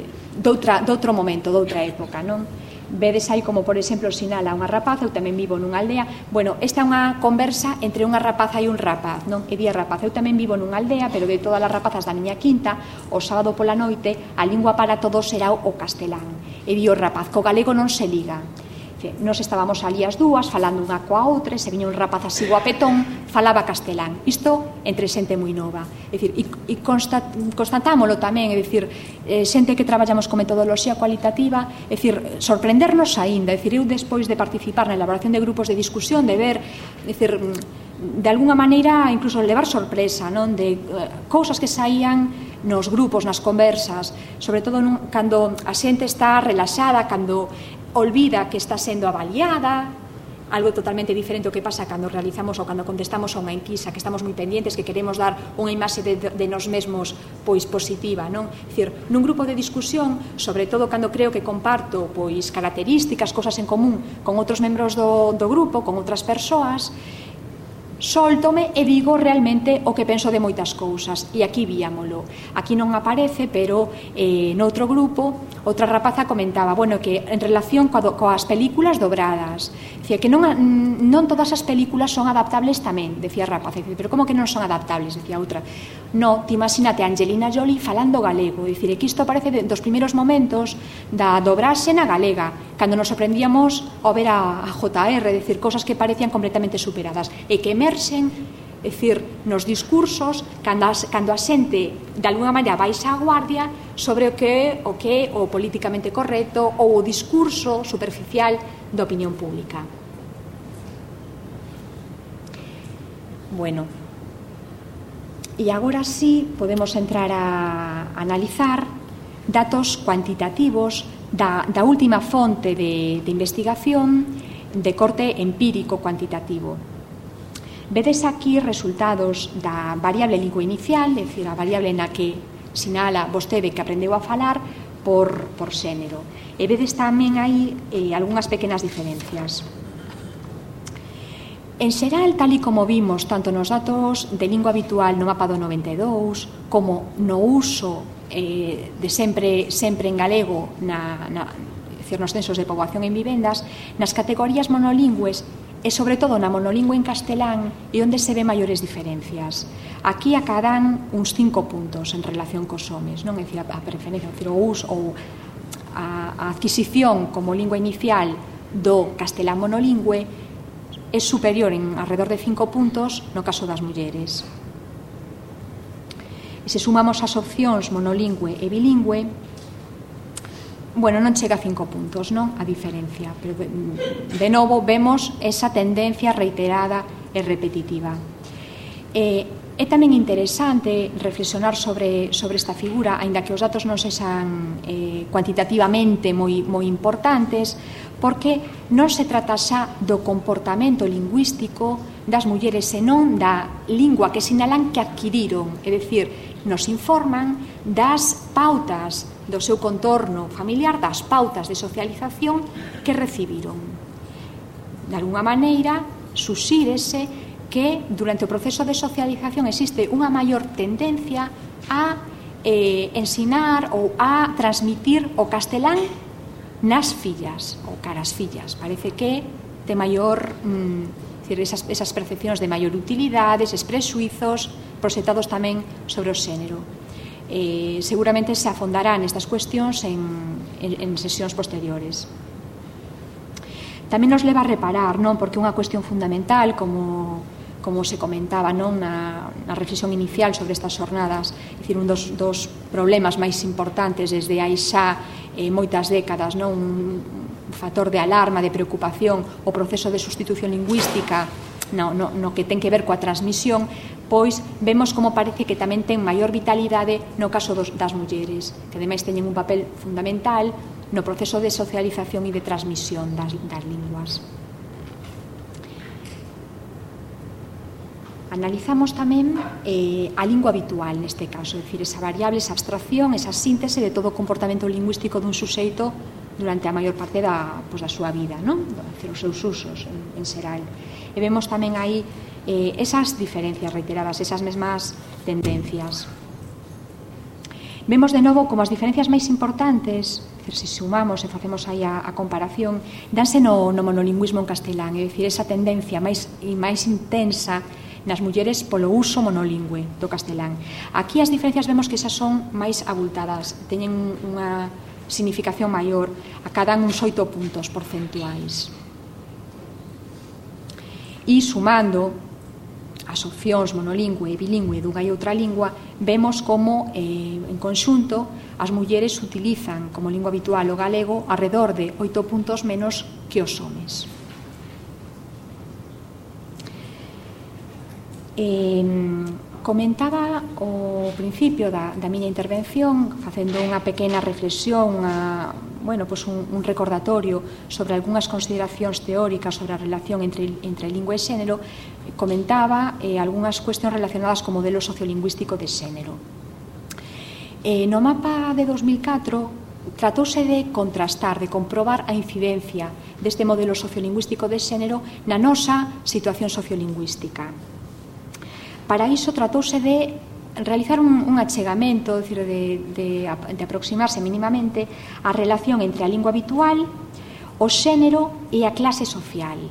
doutro momento, doutra época, non? Vedes aí como, por exemplo, sinala unha rapaza, eu tamén vivo nunha aldea. Bueno, esta é unha conversa entre unha rapaza e un rapaz, non? E di a rapaza, eu tamén vivo nunha aldea, pero de todas as rapazas da miña quinta, o sábado pola noite, a lingua para todos será o castelán. E di o rapaz, co galego non se liga. Nos estábamos ali as dúas falando unha coa outra, e se viña un rapaz así guapetón, falaba castelán. Isto entre xente moi nova. É dicir, e constatámolo tamén, é dicir, xente que traballamos con metodoloxía cualitativa, é dicir, sorprendernos aínda. É dicir, eu despois de participar na elaboración de grupos de discusión, de ver, é dicir, de alguna maneira incluso levar sorpresa, non, de cousas que saían nos grupos, nas conversas, sobre todo cando a xente está relaxada, cando olvida que está sendo avaliada, algo totalmente diferente ao que pasa cando realizamos ou cando contestamos a unha enquisa, que estamos moi pendientes, que queremos dar unha imaxe de nos mesmos pois positiva, non? É dicir, nun grupo de discusión, sobre todo cando creo que comparto pois características, cosas en común con outros membros do grupo, con outras persoas, soltome e digo realmente o que penso de moitas cousas, e aquí víamolo. Aquí non aparece, pero noutro grupo outra rapaza comentaba, bueno, que en relación coas películas dobradas, dicía que non todas as películas son adaptables tamén, decía a rapaza, pero como que non son adaptables, decía outra. No, ti imagínate a Angelina Jolie falando galego, dicir, que isto parece dos primeiros momentos da dobraxe na galega, cando nos sorprendíamos ao ver a JR, dicir, cosas que parecían completamente superadas, e que emerxen, é dicir, nos discursos, cando a xente de alguna maneira baixa a guardia sobre o que o políticamente correcto ou o discurso superficial da opinión pública. Bueno, e agora sí podemos entrar a analizar datos cuantitativos da última fonte de investigación de corte empírico cuantitativo. Vedes aquí resultados da variable lingua inicial, é dicir, a variable na que sinala vostede que aprendeu a falar por xénero. E vedes tamén aí algunhas pequenas diferencias. En xeral, tal e como vimos tanto nos datos de lingua habitual no mapa do 92 como no uso de sempre en galego nos censos de poboación en vivendas, nas categorías monolingües e sobre todo na monolingüe en castelán e onde se ve maiores diferencias. Aquí acadan uns 5 puntos en relación cos homes, non? É dicir, a preferencia, o uso ou a adquisición como lingua inicial do castelán monolingüe é superior en alrededor de 5 puntos no caso das mulleres. E se sumamos as opcións monolingüe e bilingüe, bueno, non chega a 5 puntos, non? A diferencia, pero de novo vemos esa tendencia reiterada e repetitiva. É tamén interesante reflexionar sobre esta figura, aínda que os datos non sexan cuantitativamente moi importantes, porque non se trata xa do comportamento lingüístico das mulleres, senón da lingua que sinalan que adquiriron, é dicir, nos informan das pautas do seu contorno familiar, das pautas de socialización que recibiron. De alguna maneira, suxírese que durante o proceso de socialización existe unha maior tendencia a ensinar ou a transmitir o castelán nas fillas ou caras fillas. Parece que de maior, esas percepcións de maior utilidade, eses presuizos proxectados tamén sobre o xénero. Seguramente se afondarán estas cuestións en sesións posteriores. Tamén nos leva a reparar, non? Porque unha cuestión fundamental, como se comentaba, non? Na reflexión inicial sobre estas xornadas, é dicir, un dos problemas máis importantes desde hai xa moitas décadas, non? Un factor de alarma, de preocupación, o proceso de sustitución lingüística no que ten que ver coa transmisión, pois vemos como parece que tamén ten maior vitalidade no caso das mulleres, que ademais teñen un papel fundamental no proceso de socialización e de transmisión das linguas. Analizamos tamén a lingua habitual neste caso, é dicir, esa variable, esa abstracción, esa síntese de todo o comportamento lingüístico dun suxeito durante a maior parte da súa vida, non? Os seus usos en xeral. E vemos tamén aí esas diferencias reiteradas, esas mesmas tendencias. Vemos de novo como as diferencias máis importantes, se sumamos e facemos aí a comparación, danse no monolingüismo en castelán, é dicir, esa tendencia máis intensa nas mulleres polo uso monolingüe do castelán. Aquí as diferencias vemos que esas son máis abultadas, teñen unha significación maior, acadan uns 8 puntos porcentuais. E sumando as opcións monolingüe e bilingüe dunha e outra lingua, vemos como, en conxunto, as mulleres utilizan como lingua habitual o galego arredor de 8 puntos menos que os homes. Comentaba ao principio da miña intervención, facendo unha pequena reflexión, un recordatorio sobre algunhas consideracións teóricas sobre a relación entre lingua e xénero, comentaba algunhas cuestións relacionadas co modelo sociolingüístico de xénero. No mapa de 2004 tratouse de contrastar, de comprobar a incidencia deste modelo sociolingüístico de xénero na nosa situación sociolingüística. Para iso tratouse de realizar un achegamento, de aproximarse mínimamente á relación entre a lingua habitual, o xénero e a clase social.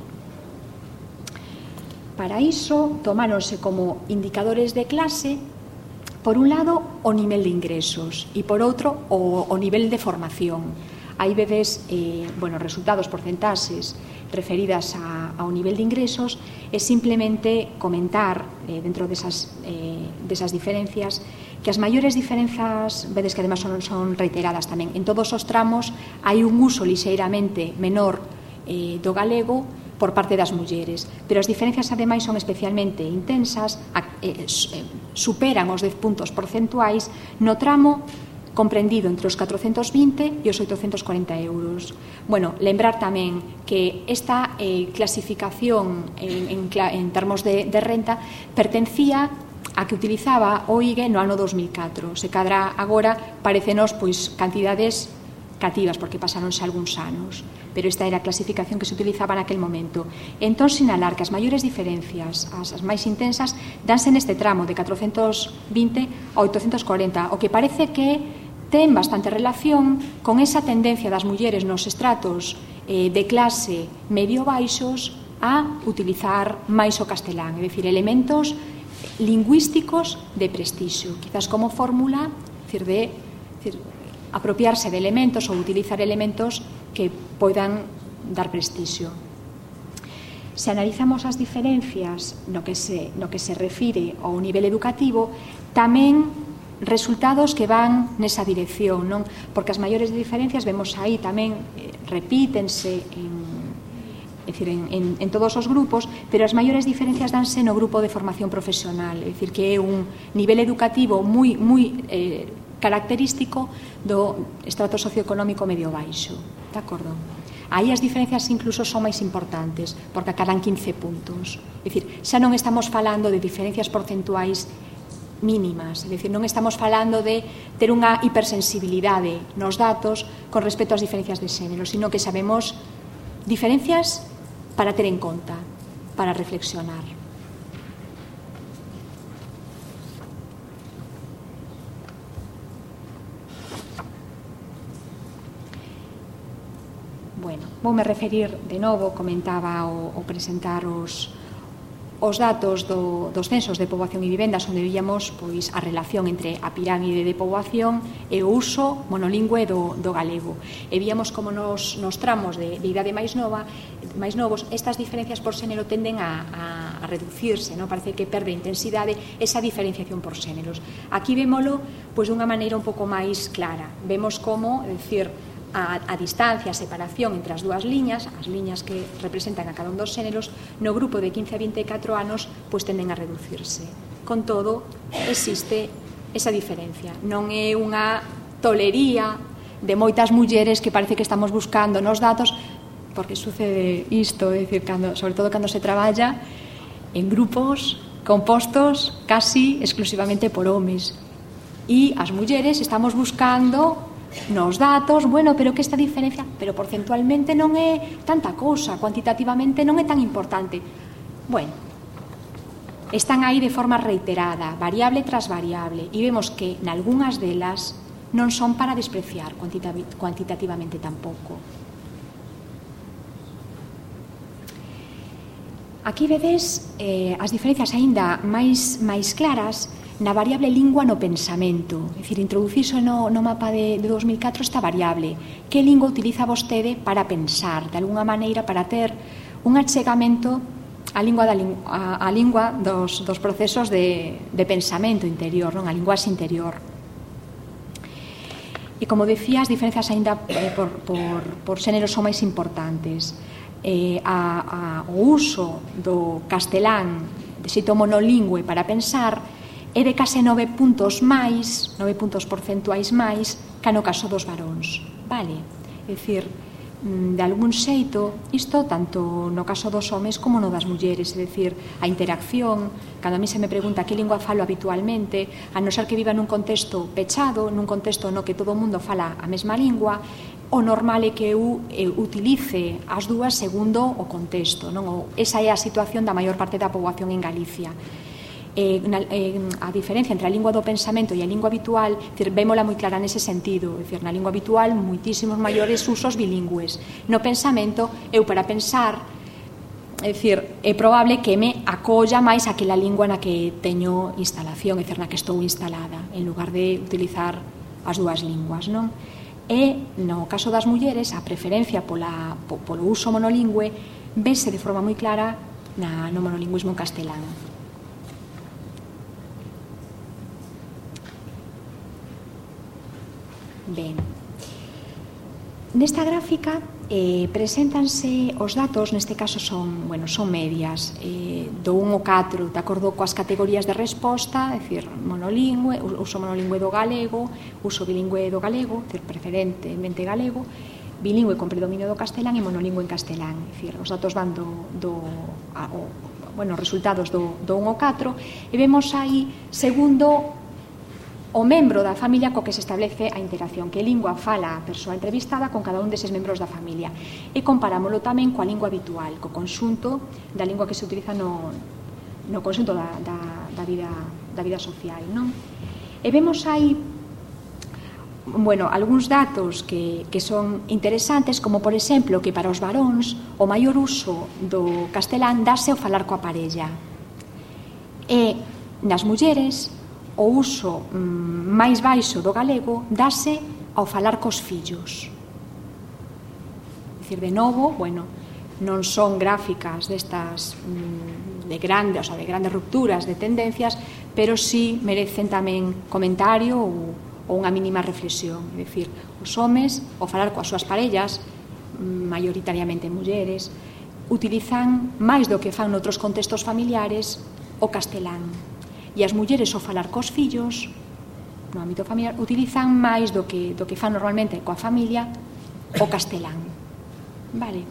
Para iso, tomáronse como indicadores de clase, por un lado, o nivel de ingresos e, por outro, o nivel de formación. Aí vedes resultados, porcentaxes referidas ao nivel de ingresos e simplemente comentar dentro desas diferencias que as maiores diferenzas, vedes que además son reiteradas tamén, en todos os tramos hai un uso lixeiramente menor do galego por parte das mulleres, pero as diferencias ademais son especialmente intensas, superan os 10 puntos porcentuais no tramo comprendido entre os 420 e os 840 euros. Lembrar tamén que esta clasificación en termos de renta pertencía a que utilizaba o IGE no ano 2004. Se cadra agora parecenos cantidades cativas porque pasaronse algúns anos, pero esta era a clasificación que se utilizaba naquel momento. Entón, sinalar que as maiores diferencias, as máis intensas, danse neste tramo de 420 a 840, o que parece que ten bastante relación con esa tendencia das mulleres nos estratos de clase medio-baixos a utilizar máis o castelán, é dicir, elementos lingüísticos de prestixio, quizás como fórmula de apropiarse de elementos ou utilizar elementos que poidan dar prestixio. Se analizamos as diferencias no que se refire ao nivel educativo, tamén resultados que van nesa dirección, non? Porque as maiores diferencias vemos aí tamén repítense en todos os grupos, pero as maiores diferencias danse no grupo de formación profesional, é dicir, que é un nivel educativo moi característico do estrato socioeconómico medio baixo, de acordo? Aí as diferencias incluso son máis importantes, porque acadan 15 puntos. É dicir, xa non estamos falando de diferencias porcentuais mínimas, é dicir, non estamos falando de ter unha hipersensibilidade nos datos con respecto ás diferencias de xénero, sino que sabemos diferencias para ter en conta, para reflexionar. Voume referir de novo, comentaba o presentar os datos dos censos de poboación e vivendas, onde víamos a relación entre a pirámide de poboación e o uso monolingüe do galego. E víamos como nos tramos de idade máis nova máis novos, estas diferencias por xénero tenden a reducirse, non? Parece que perde intensidade esa diferenciación por xéneros. Aquí vémolo dunha maneira un pouco máis clara. Vemos como, é dicir, a distancia, a separación entre as dúas liñas, as liñas que representan a cada un dos xéneros, no grupo de 15 a 24 anos, tenden a reducirse. Con todo, existe esa diferencia. Non é unha tolería de moitas mulleres que parece que estamos buscando nos datos, porque sucede isto, é dicir, sobre todo cando se traballa en grupos compostos casi exclusivamente por homes. E as mulleres estamos buscando nos datos, pero que esta diferencia, pero porcentualmente non é tanta cousa, cuantitativamente non é tan importante. Están aí de forma reiterada, variable tras variable, e vemos que nalgúnas delas non son para despreciar cuantitativamente tampouco. Aquí vedes as diferencias aínda máis claras na variable lingua no pensamento. É dicir, introducirse no mapa de 2004 esta variable. Que lingua utiliza vostede para pensar? De alguna maneira, para ter un achegamento á lingua dos procesos de pensamento interior, non? A linguaxe interior. E como decía, as diferencias aínda por xénero son máis importantes. O uso do castelán de xeito monolingüe para pensar é de case 9 puntos porcentuais máis que no caso dos varóns. É dicir, de algún xeito, isto tanto no caso dos homes como no das mulleres, é dicir, a interacción, cando a mí se me pregunta que lingua falo habitualmente, a non ser que viva nun contexto pechado, nun contexto no que todo o mundo fala a mesma lingua, o normal é que eu utilice as dúas segundo o contexto, non? Esa é a situación da maior parte da poboación en Galicia. A diferencia entre a lingua do pensamento e a lingua habitual, vémola moi clara nese sentido. É dicir, na lingua habitual, moitísimos maiores usos bilingües. No pensamento, eu para pensar, é dicir, é probable que me acolla máis aquela lingua na que teño instalación, é dicir, na que estou instalada, en lugar de utilizar as dúas linguas, non? E, no caso das mulleres, a preferencia polo uso monolingüe vese de forma moi clara no monolingüismo en castelán. Ben, nesta gráfica preséntanse os datos, neste caso son medias, do 1 ao 4, de acordo coas categorías de resposta, é dicir, monolingüe, uso monolingüe do galego, uso bilingüe do galego, é dicir, preferentemente galego, bilingüe con predominio do castelán e monolingüe en castelán. É dicir, os datos van os resultados do 1 ao 4, e vemos aí, segundo o membro da familia co que se establece a interacción, que lingua fala a persoa entrevistada con cada un deses membros da familia, e comparámoslo tamén coa lingua habitual, co conxunto da lingua que se utiliza no conxunto da vida social, non? E vemos aí algúns datos que son interesantes, como por exemplo que para os varóns o maior uso do castelán dase ao falar coa parella, e nas mulleres o uso máis baixo do galego dase ao falar cos fillos. É dicir, de novo, non son gráficas destas de grandes rupturas de tendencias, pero sí merecen tamén comentario ou unha mínima reflexión. É dicir, os homes, ao falar coas súas parellas, maioritariamente mulleres, utilizan máis do que fan noutros contextos familiares o castelán. E as mulleres, ao falar cos fillos, no ámbito familiar, utilizan máis do que fan normalmente coa familia o castelán. Vale.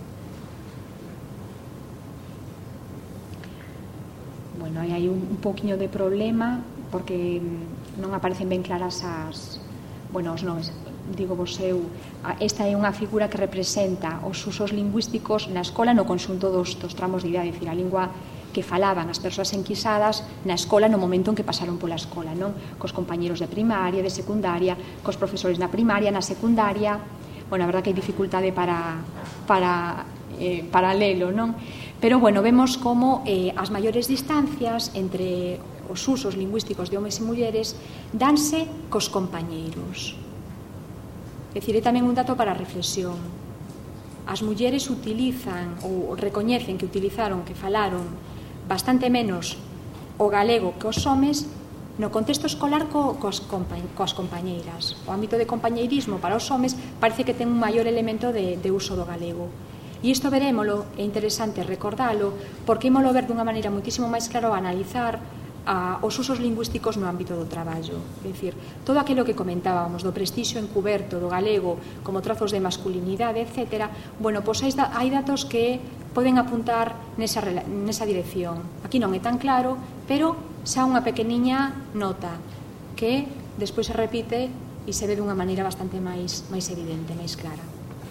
Hai aí un poquinho de problema, porque non aparecen ben claras os nomes. Digo vos eu, esta é unha figura que representa os usos lingüísticos na escola no conxunto dos tramos de idade, é dicir, a lingua que falaban as persoas enquisadas na escola no momento en que pasaron pola escola, non? Cos compañeros de primaria, de secundaria, cos profesores na primaria, na secundaria. A verdad que hai dificultade para paralelo, non? Pero, vemos como as maiores distancias entre os usos lingüísticos de homes e mulleres danse cos compañeiros. É dicir, é tamén un dato para reflexión. as mulleres utilizan ou recoñecen que utilizaron, que falaron bastante menos o galego que os homes no contexto escolar coas compañeiras. O ámbito de compañeirismo para os homes parece que ten un maior elemento de uso do galego. E isto verémolo, é interesante recordalo, porque ímolo ver dunha maneira muitísimo máis clara ao analizar os usos lingüísticos no ámbito do traballo. É dicir, todo aquilo que comentábamos do prestixio encuberto do galego como trazos de masculinidade, etc. Bueno, pois hai datos que poden apuntar nesa dirección. Aquí non é tan claro, pero xa unha pequeniña nota que despois se repite e se ve dunha maneira bastante máis evidente, máis clara.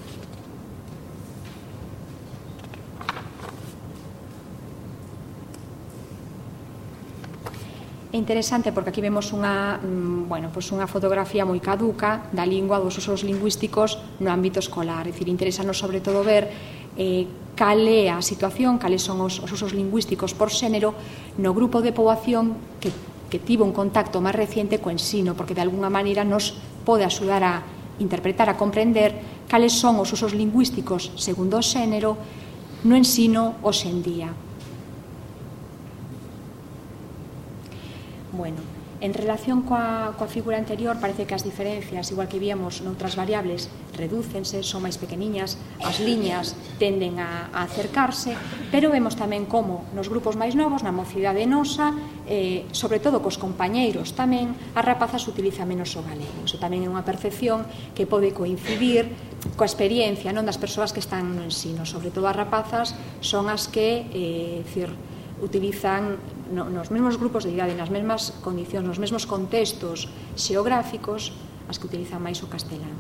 É interesante porque aquí vemos unha fotografía moi caduca da lingua, dos usos lingüísticos no ámbito escolar. É dicir, interesanos sobre todo ver cal é a situación, cales son os usos lingüísticos por xénero no grupo de poboación que tivo un contacto máis reciente co ensino, porque de alguna maneira nos pode axudar a interpretar, a comprender cales son os usos lingüísticos segundo o xénero no ensino hoxe en día. Bueno, en relación coa figura anterior, parece que as diferencias, igual que víamos noutras variables, redúcense, son máis pequeniñas, as liñas tenden a acercarse, pero vemos tamén como nos grupos máis novos, na mocidade nosa, sobre todo cos compañeiros tamén, as rapazas utilizan menos o galego. Iso tamén é unha percepción que pode coincidir coa experiencia das persoas que están no ensino. Sobre todo as rapazas son as que utilizan nos mesmos grupos de idade, nas mesmas condicións, nos mesmos contextos xeográficos, as que utilizan máis o castelán.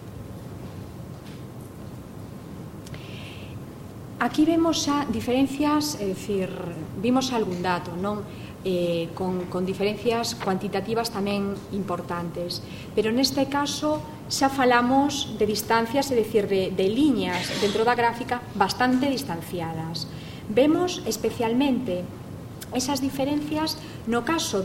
Aquí vemos xa diferencias, é dicir, vimos algún dato, non? Con diferencias cuantitativas tamén importantes, pero neste caso xa falamos de distancias, é dicir, de liñas dentro da gráfica bastante distanciadas. Vemos especialmente esas diferencias no caso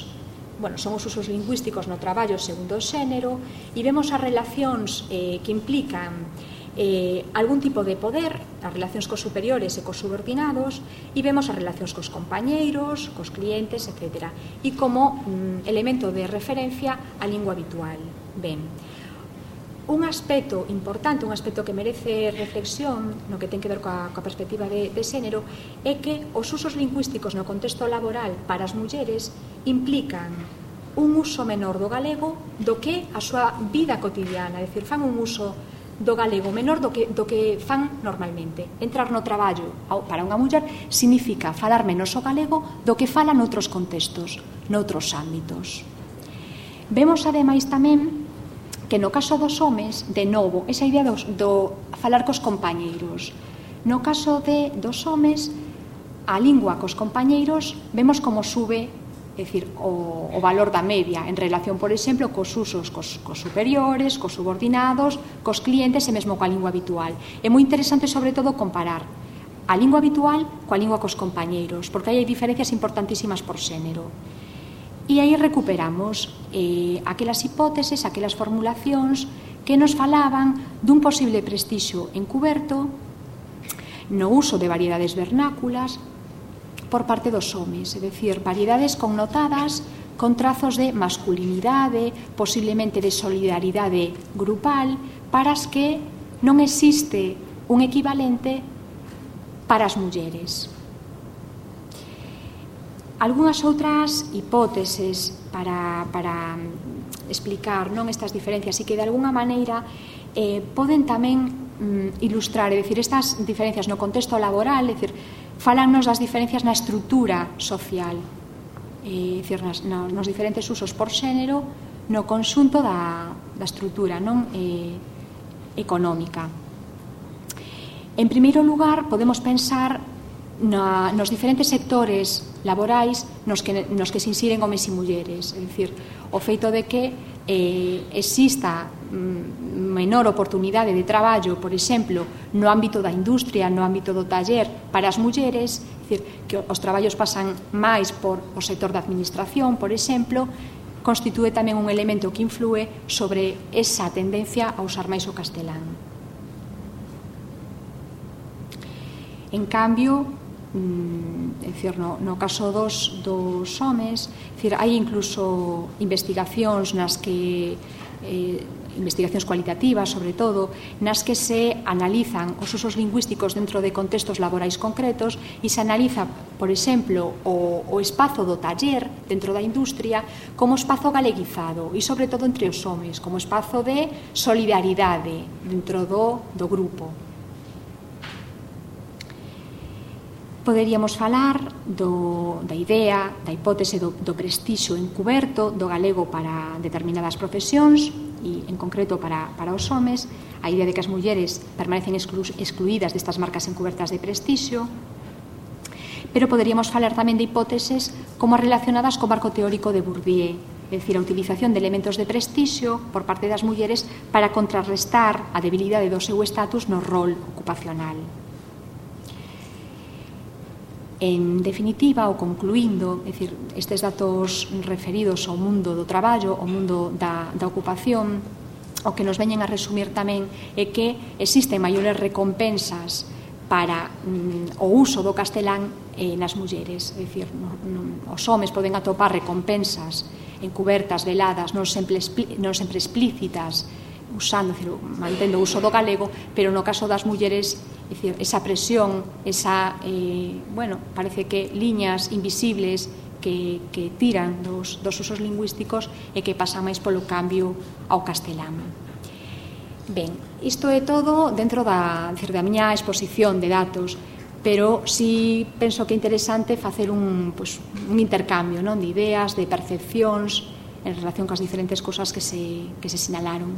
son os usos lingüísticos no traballo segundo o xénero, e vemos as relacións que implican algún tipo de poder, as relacións cos superiores e cos subordinados, e vemos as relacións cos compañeiros, cos clientes, etc. E como elemento de referencia a lingua habitual. Ben, un aspecto importante, un aspecto que merece reflexión no que ten que ver coa perspectiva de xénero, é que os usos lingüísticos no contexto laboral para as mulleres implican un uso menor do galego do que a súa vida cotidiana, é dicir, fan un uso do galego menor do que fan normalmente. Entrar no traballo para unha muller significa falar menos o galego do que fala noutros contextos, noutros ámbitos. Vemos ademais tamén que no caso dos homes, de novo, esa idea do falar cos compañeiros. No caso dos homes, a lingua cos compañeiros, vemos como sube, é dicir, o valor da media en relación, por exemplo, cos usos cos superiores, cos subordinados, cos clientes e mesmo coa lingua habitual. É moi interesante, sobre todo, comparar a lingua habitual coa lingua cos compañeiros, porque aí hai diferencias importantísimas por xénero. E aí recuperamos aquelas hipóteses, aquelas formulacións que nos falaban dun posible prestixio encuberto no uso de variedades vernáculas por parte dos homes, é dicir, variedades connotadas con trazos de masculinidade, posiblemente de solidaridade grupal, para as que non existe un equivalente para as mulleres. Algúnas outras hipóteses para explicar estas diferencias e que de alguna maneira poden tamén ilustrar, é dicir, estas diferencias no contexto laboral, é dicir, falannos das diferencias na estrutura social, é dicir, nos diferentes usos por xénero no conxunto da estrutura económica. En primeiro lugar, podemos pensar nos diferentes sectores laborais nos que se insiren homes e mulleres, é dicir, o feito de que exista menor oportunidade de traballo, por exemplo, no ámbito da industria, no ámbito do taller para as mulleres, é dicir, que os traballos pasan máis por o sector da administración, por exemplo, constitúe tamén un elemento que inflúe sobre esa tendencia a usar máis o castelán. En cambio, no caso dos homes, hai incluso investigacións nas que investigacións cualitativas, sobre todo, nas que se analizan os usos lingüísticos dentro de contextos laborais concretos e se analiza, por exemplo, o espazo do taller dentro da industria como espazo galeguizado e, sobre todo, entre os homes, como espazo de solidaridade dentro do grupo. Poderíamos falar da idea, da hipótese do prestixio encuberto do galego para determinadas profesións e, en concreto, para os homes, a idea de que as mulleres permanecen excluídas destas marcas encubertas de prestixio, pero poderíamos falar tamén de hipóteses como relacionadas co marco teórico de Bourdieu, é dicir, a utilización de elementos de prestixio por parte das mulleres para contrarrestar a debilidade do seu estatus no rol ocupacional. En definitiva, ou concluindo, é dicir, estes datos referidos ao mundo do traballo, ao mundo da ocupación, o que nos veñen a resumir tamén é que existen maiores recompensas para o uso do castelán nas mulleres. É dicir, os homes poden atopar recompensas encubertas, veladas, non sempre explícitas, mantendo o uso do galego, pero no caso das mulleres, esa presión, parece que liñas invisibles que tiran dos usos lingüísticos e que pasan máis polo cambio ao castelán. Ben, isto é todo dentro da miña exposición de datos, pero si penso que é interesante facer un intercambio de ideas, de percepcións en relación coas diferentes cousas que se sinalaron.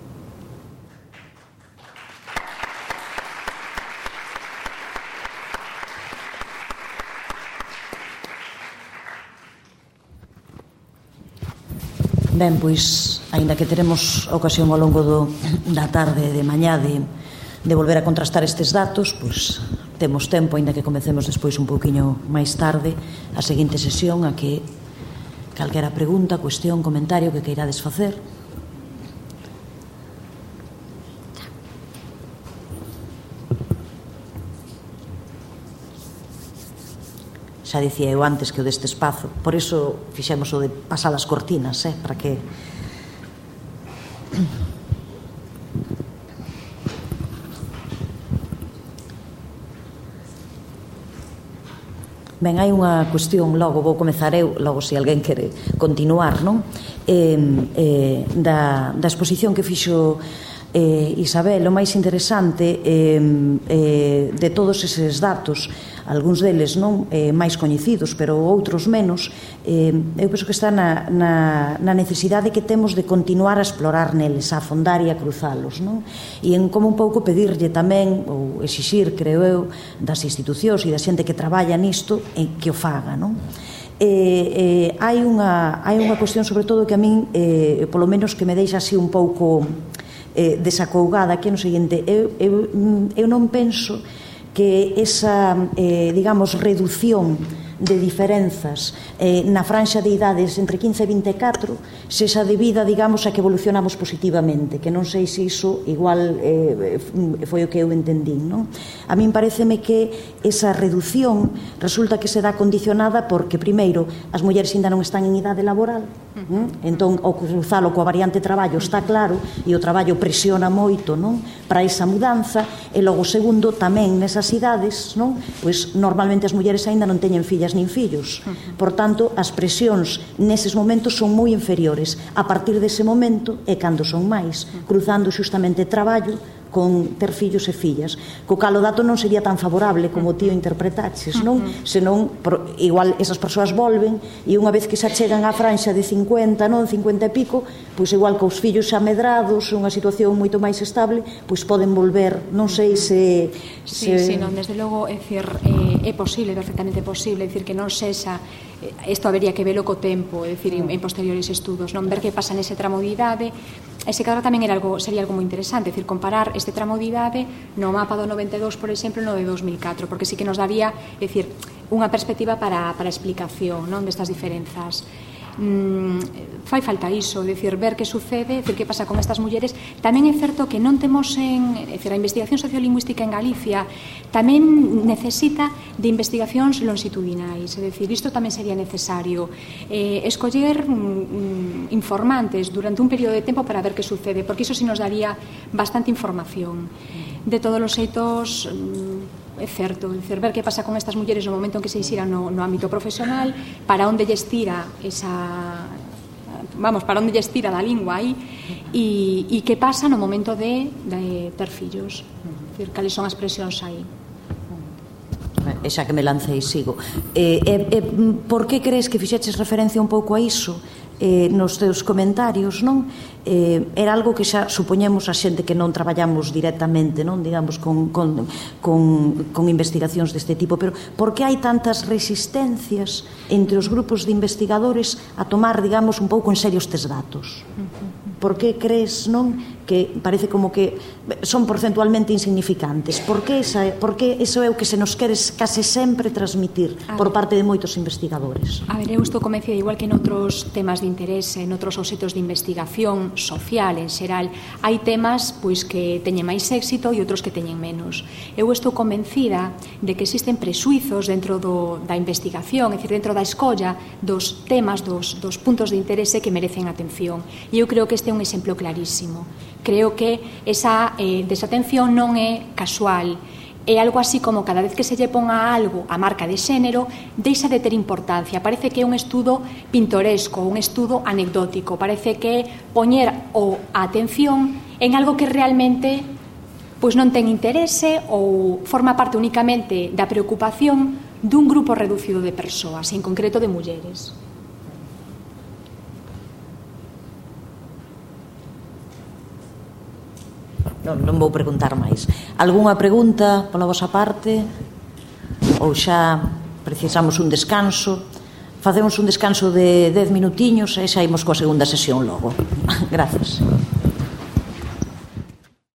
Ben, pois, aínda que teremos ocasión ao longo da tarde e de mañá de volver a contrastar estes datos, pois temos tempo, aínda que comecemos despois un pouquiño máis tarde, a seguinte sesión, a que calquera pregunta, cuestión, comentario que queirades facer. Xa dicía eu antes que o deste espazo, por iso fixemos o de pasar as cortinas, para que... Ben, hai unha cuestión, logo vou comezar eu, logo se alguén quere continuar, non? Da exposición que fixo Isabel, o máis interesante de todos eses datos, algúns deles non máis coñecidos, pero outros menos, eu penso que está na necesidade que temos de continuar a explorar neles, a afondar e a cruzalos, non? E en como un pouco pedirlle tamén, ou exixir, creo eu, das institucións e da xente que traballa nisto, que o faga, non? Hai unha cuestión, sobre todo, que a min, polo menos, que me deixa así un pouco desacougada, que é no seguinte: eu non penso que esa, digamos, reducción de diferenzas na franxa de idades entre 15 e 24 sexa debida, digamos, a que evolucionamos positivamente, que non sei se iso igual foi o que eu entendín, non? A min pareceme que esa reducción resulta que se dá condicionada porque, primeiro, as mulleres ainda non están en idade laboral, entón o cruzalo coa variante traballo está claro, e o traballo presiona moito, non, para esa mudanza. E logo, segundo, tamén nesas idades, non, pois normalmente as mulleres aínda non teñen fillas nin fillos, por tanto as presións neses momentos son moi inferiores. A partir dese momento é cando son máis, cruzando xustamente traballo con ter fillos e fillas, co cal o dato non sería tan favorable como tío interpretaches, non? Senón, igual esas persoas volven e unha vez que xa chegan á franxa de 50, non, 50 e pico, pois igual que os fillos xa medrados, unha situación moito máis estable, pois poden volver, non sei se... Sí, non, desde logo, é dicir, é posible, perfectamente posible, é dicir, que non sexa, isto habería que velo co tempo, é dicir, en posteriores estudos, non ver que pasa nese tramo de idade. Ese cadro tamén sería algo moi interesante, é dicir, comparar este tramo de idade no mapa do 92, por exemplo, no de 2004, porque sí que nos daría, é dicir, unha perspectiva para a explicación, non, destas diferenzas. fai falta iso, decir, ver que sucede, decir, que pasa con estas mulleres. Tamén é certo que non temos a investigación sociolingüística en Galicia tamén necesita de investigacións longitudinais, é dicir, isto tamén sería necesario escoller informantes durante un período de tempo para ver que sucede, porque iso sí nos daría bastante información. De todos os xeitos, é certo, decir, ver que pasa con estas mulleres no momento en que se insiran no ámbito profesional, para onde lle estira para onde lle estira da lingua aí, e que pasa no momento de ter fillos, decir, cales son as presións aí. E xa que me lancei, sigo. Por que crees que fixeches referencia un pouco a iso nos teus comentarios, non? Era algo que xa supoñemos a xente que non traballamos directamente, non, digamos, con investigacións deste tipo, pero por que hai tantas resistencias entre os grupos de investigadores a tomar, digamos, un pouco en serio estes datos? Por que crees, non, que parece como que son porcentualmente insignificantes? Por que iso é o que se nos quere case sempre transmitir por parte de moitos investigadores? A ver, eu estou convencida, igual que en outros temas de interese, en outros obxectos de investigación social en xeral, hai temas pois que teñen máis éxito e outros que teñen menos. Eu estou convencida de que existen presuizos dentro da investigación, é dicir, dentro da escolla dos temas, dos puntos de interese que merecen atención. E eu creo que este é un exemplo clarísimo. Creo que esa desatención non é casual. É algo así como cada vez que se lle ponga algo a marca de xénero, deixa de ter importancia. Parece que é un estudo pintoresco, un estudo anecdótico. Parece que poñer a atención en algo que realmente pois non ten interese ou forma parte únicamente da preocupación dun grupo reducido de persoas, en concreto de mulleres. Non vou preguntar máis. Algúnha pregunta pola vosa parte? Ou xa precisamos un descanso? Facemos un descanso de 10 minutiños e xa imos coa segunda sesión logo. Gracias.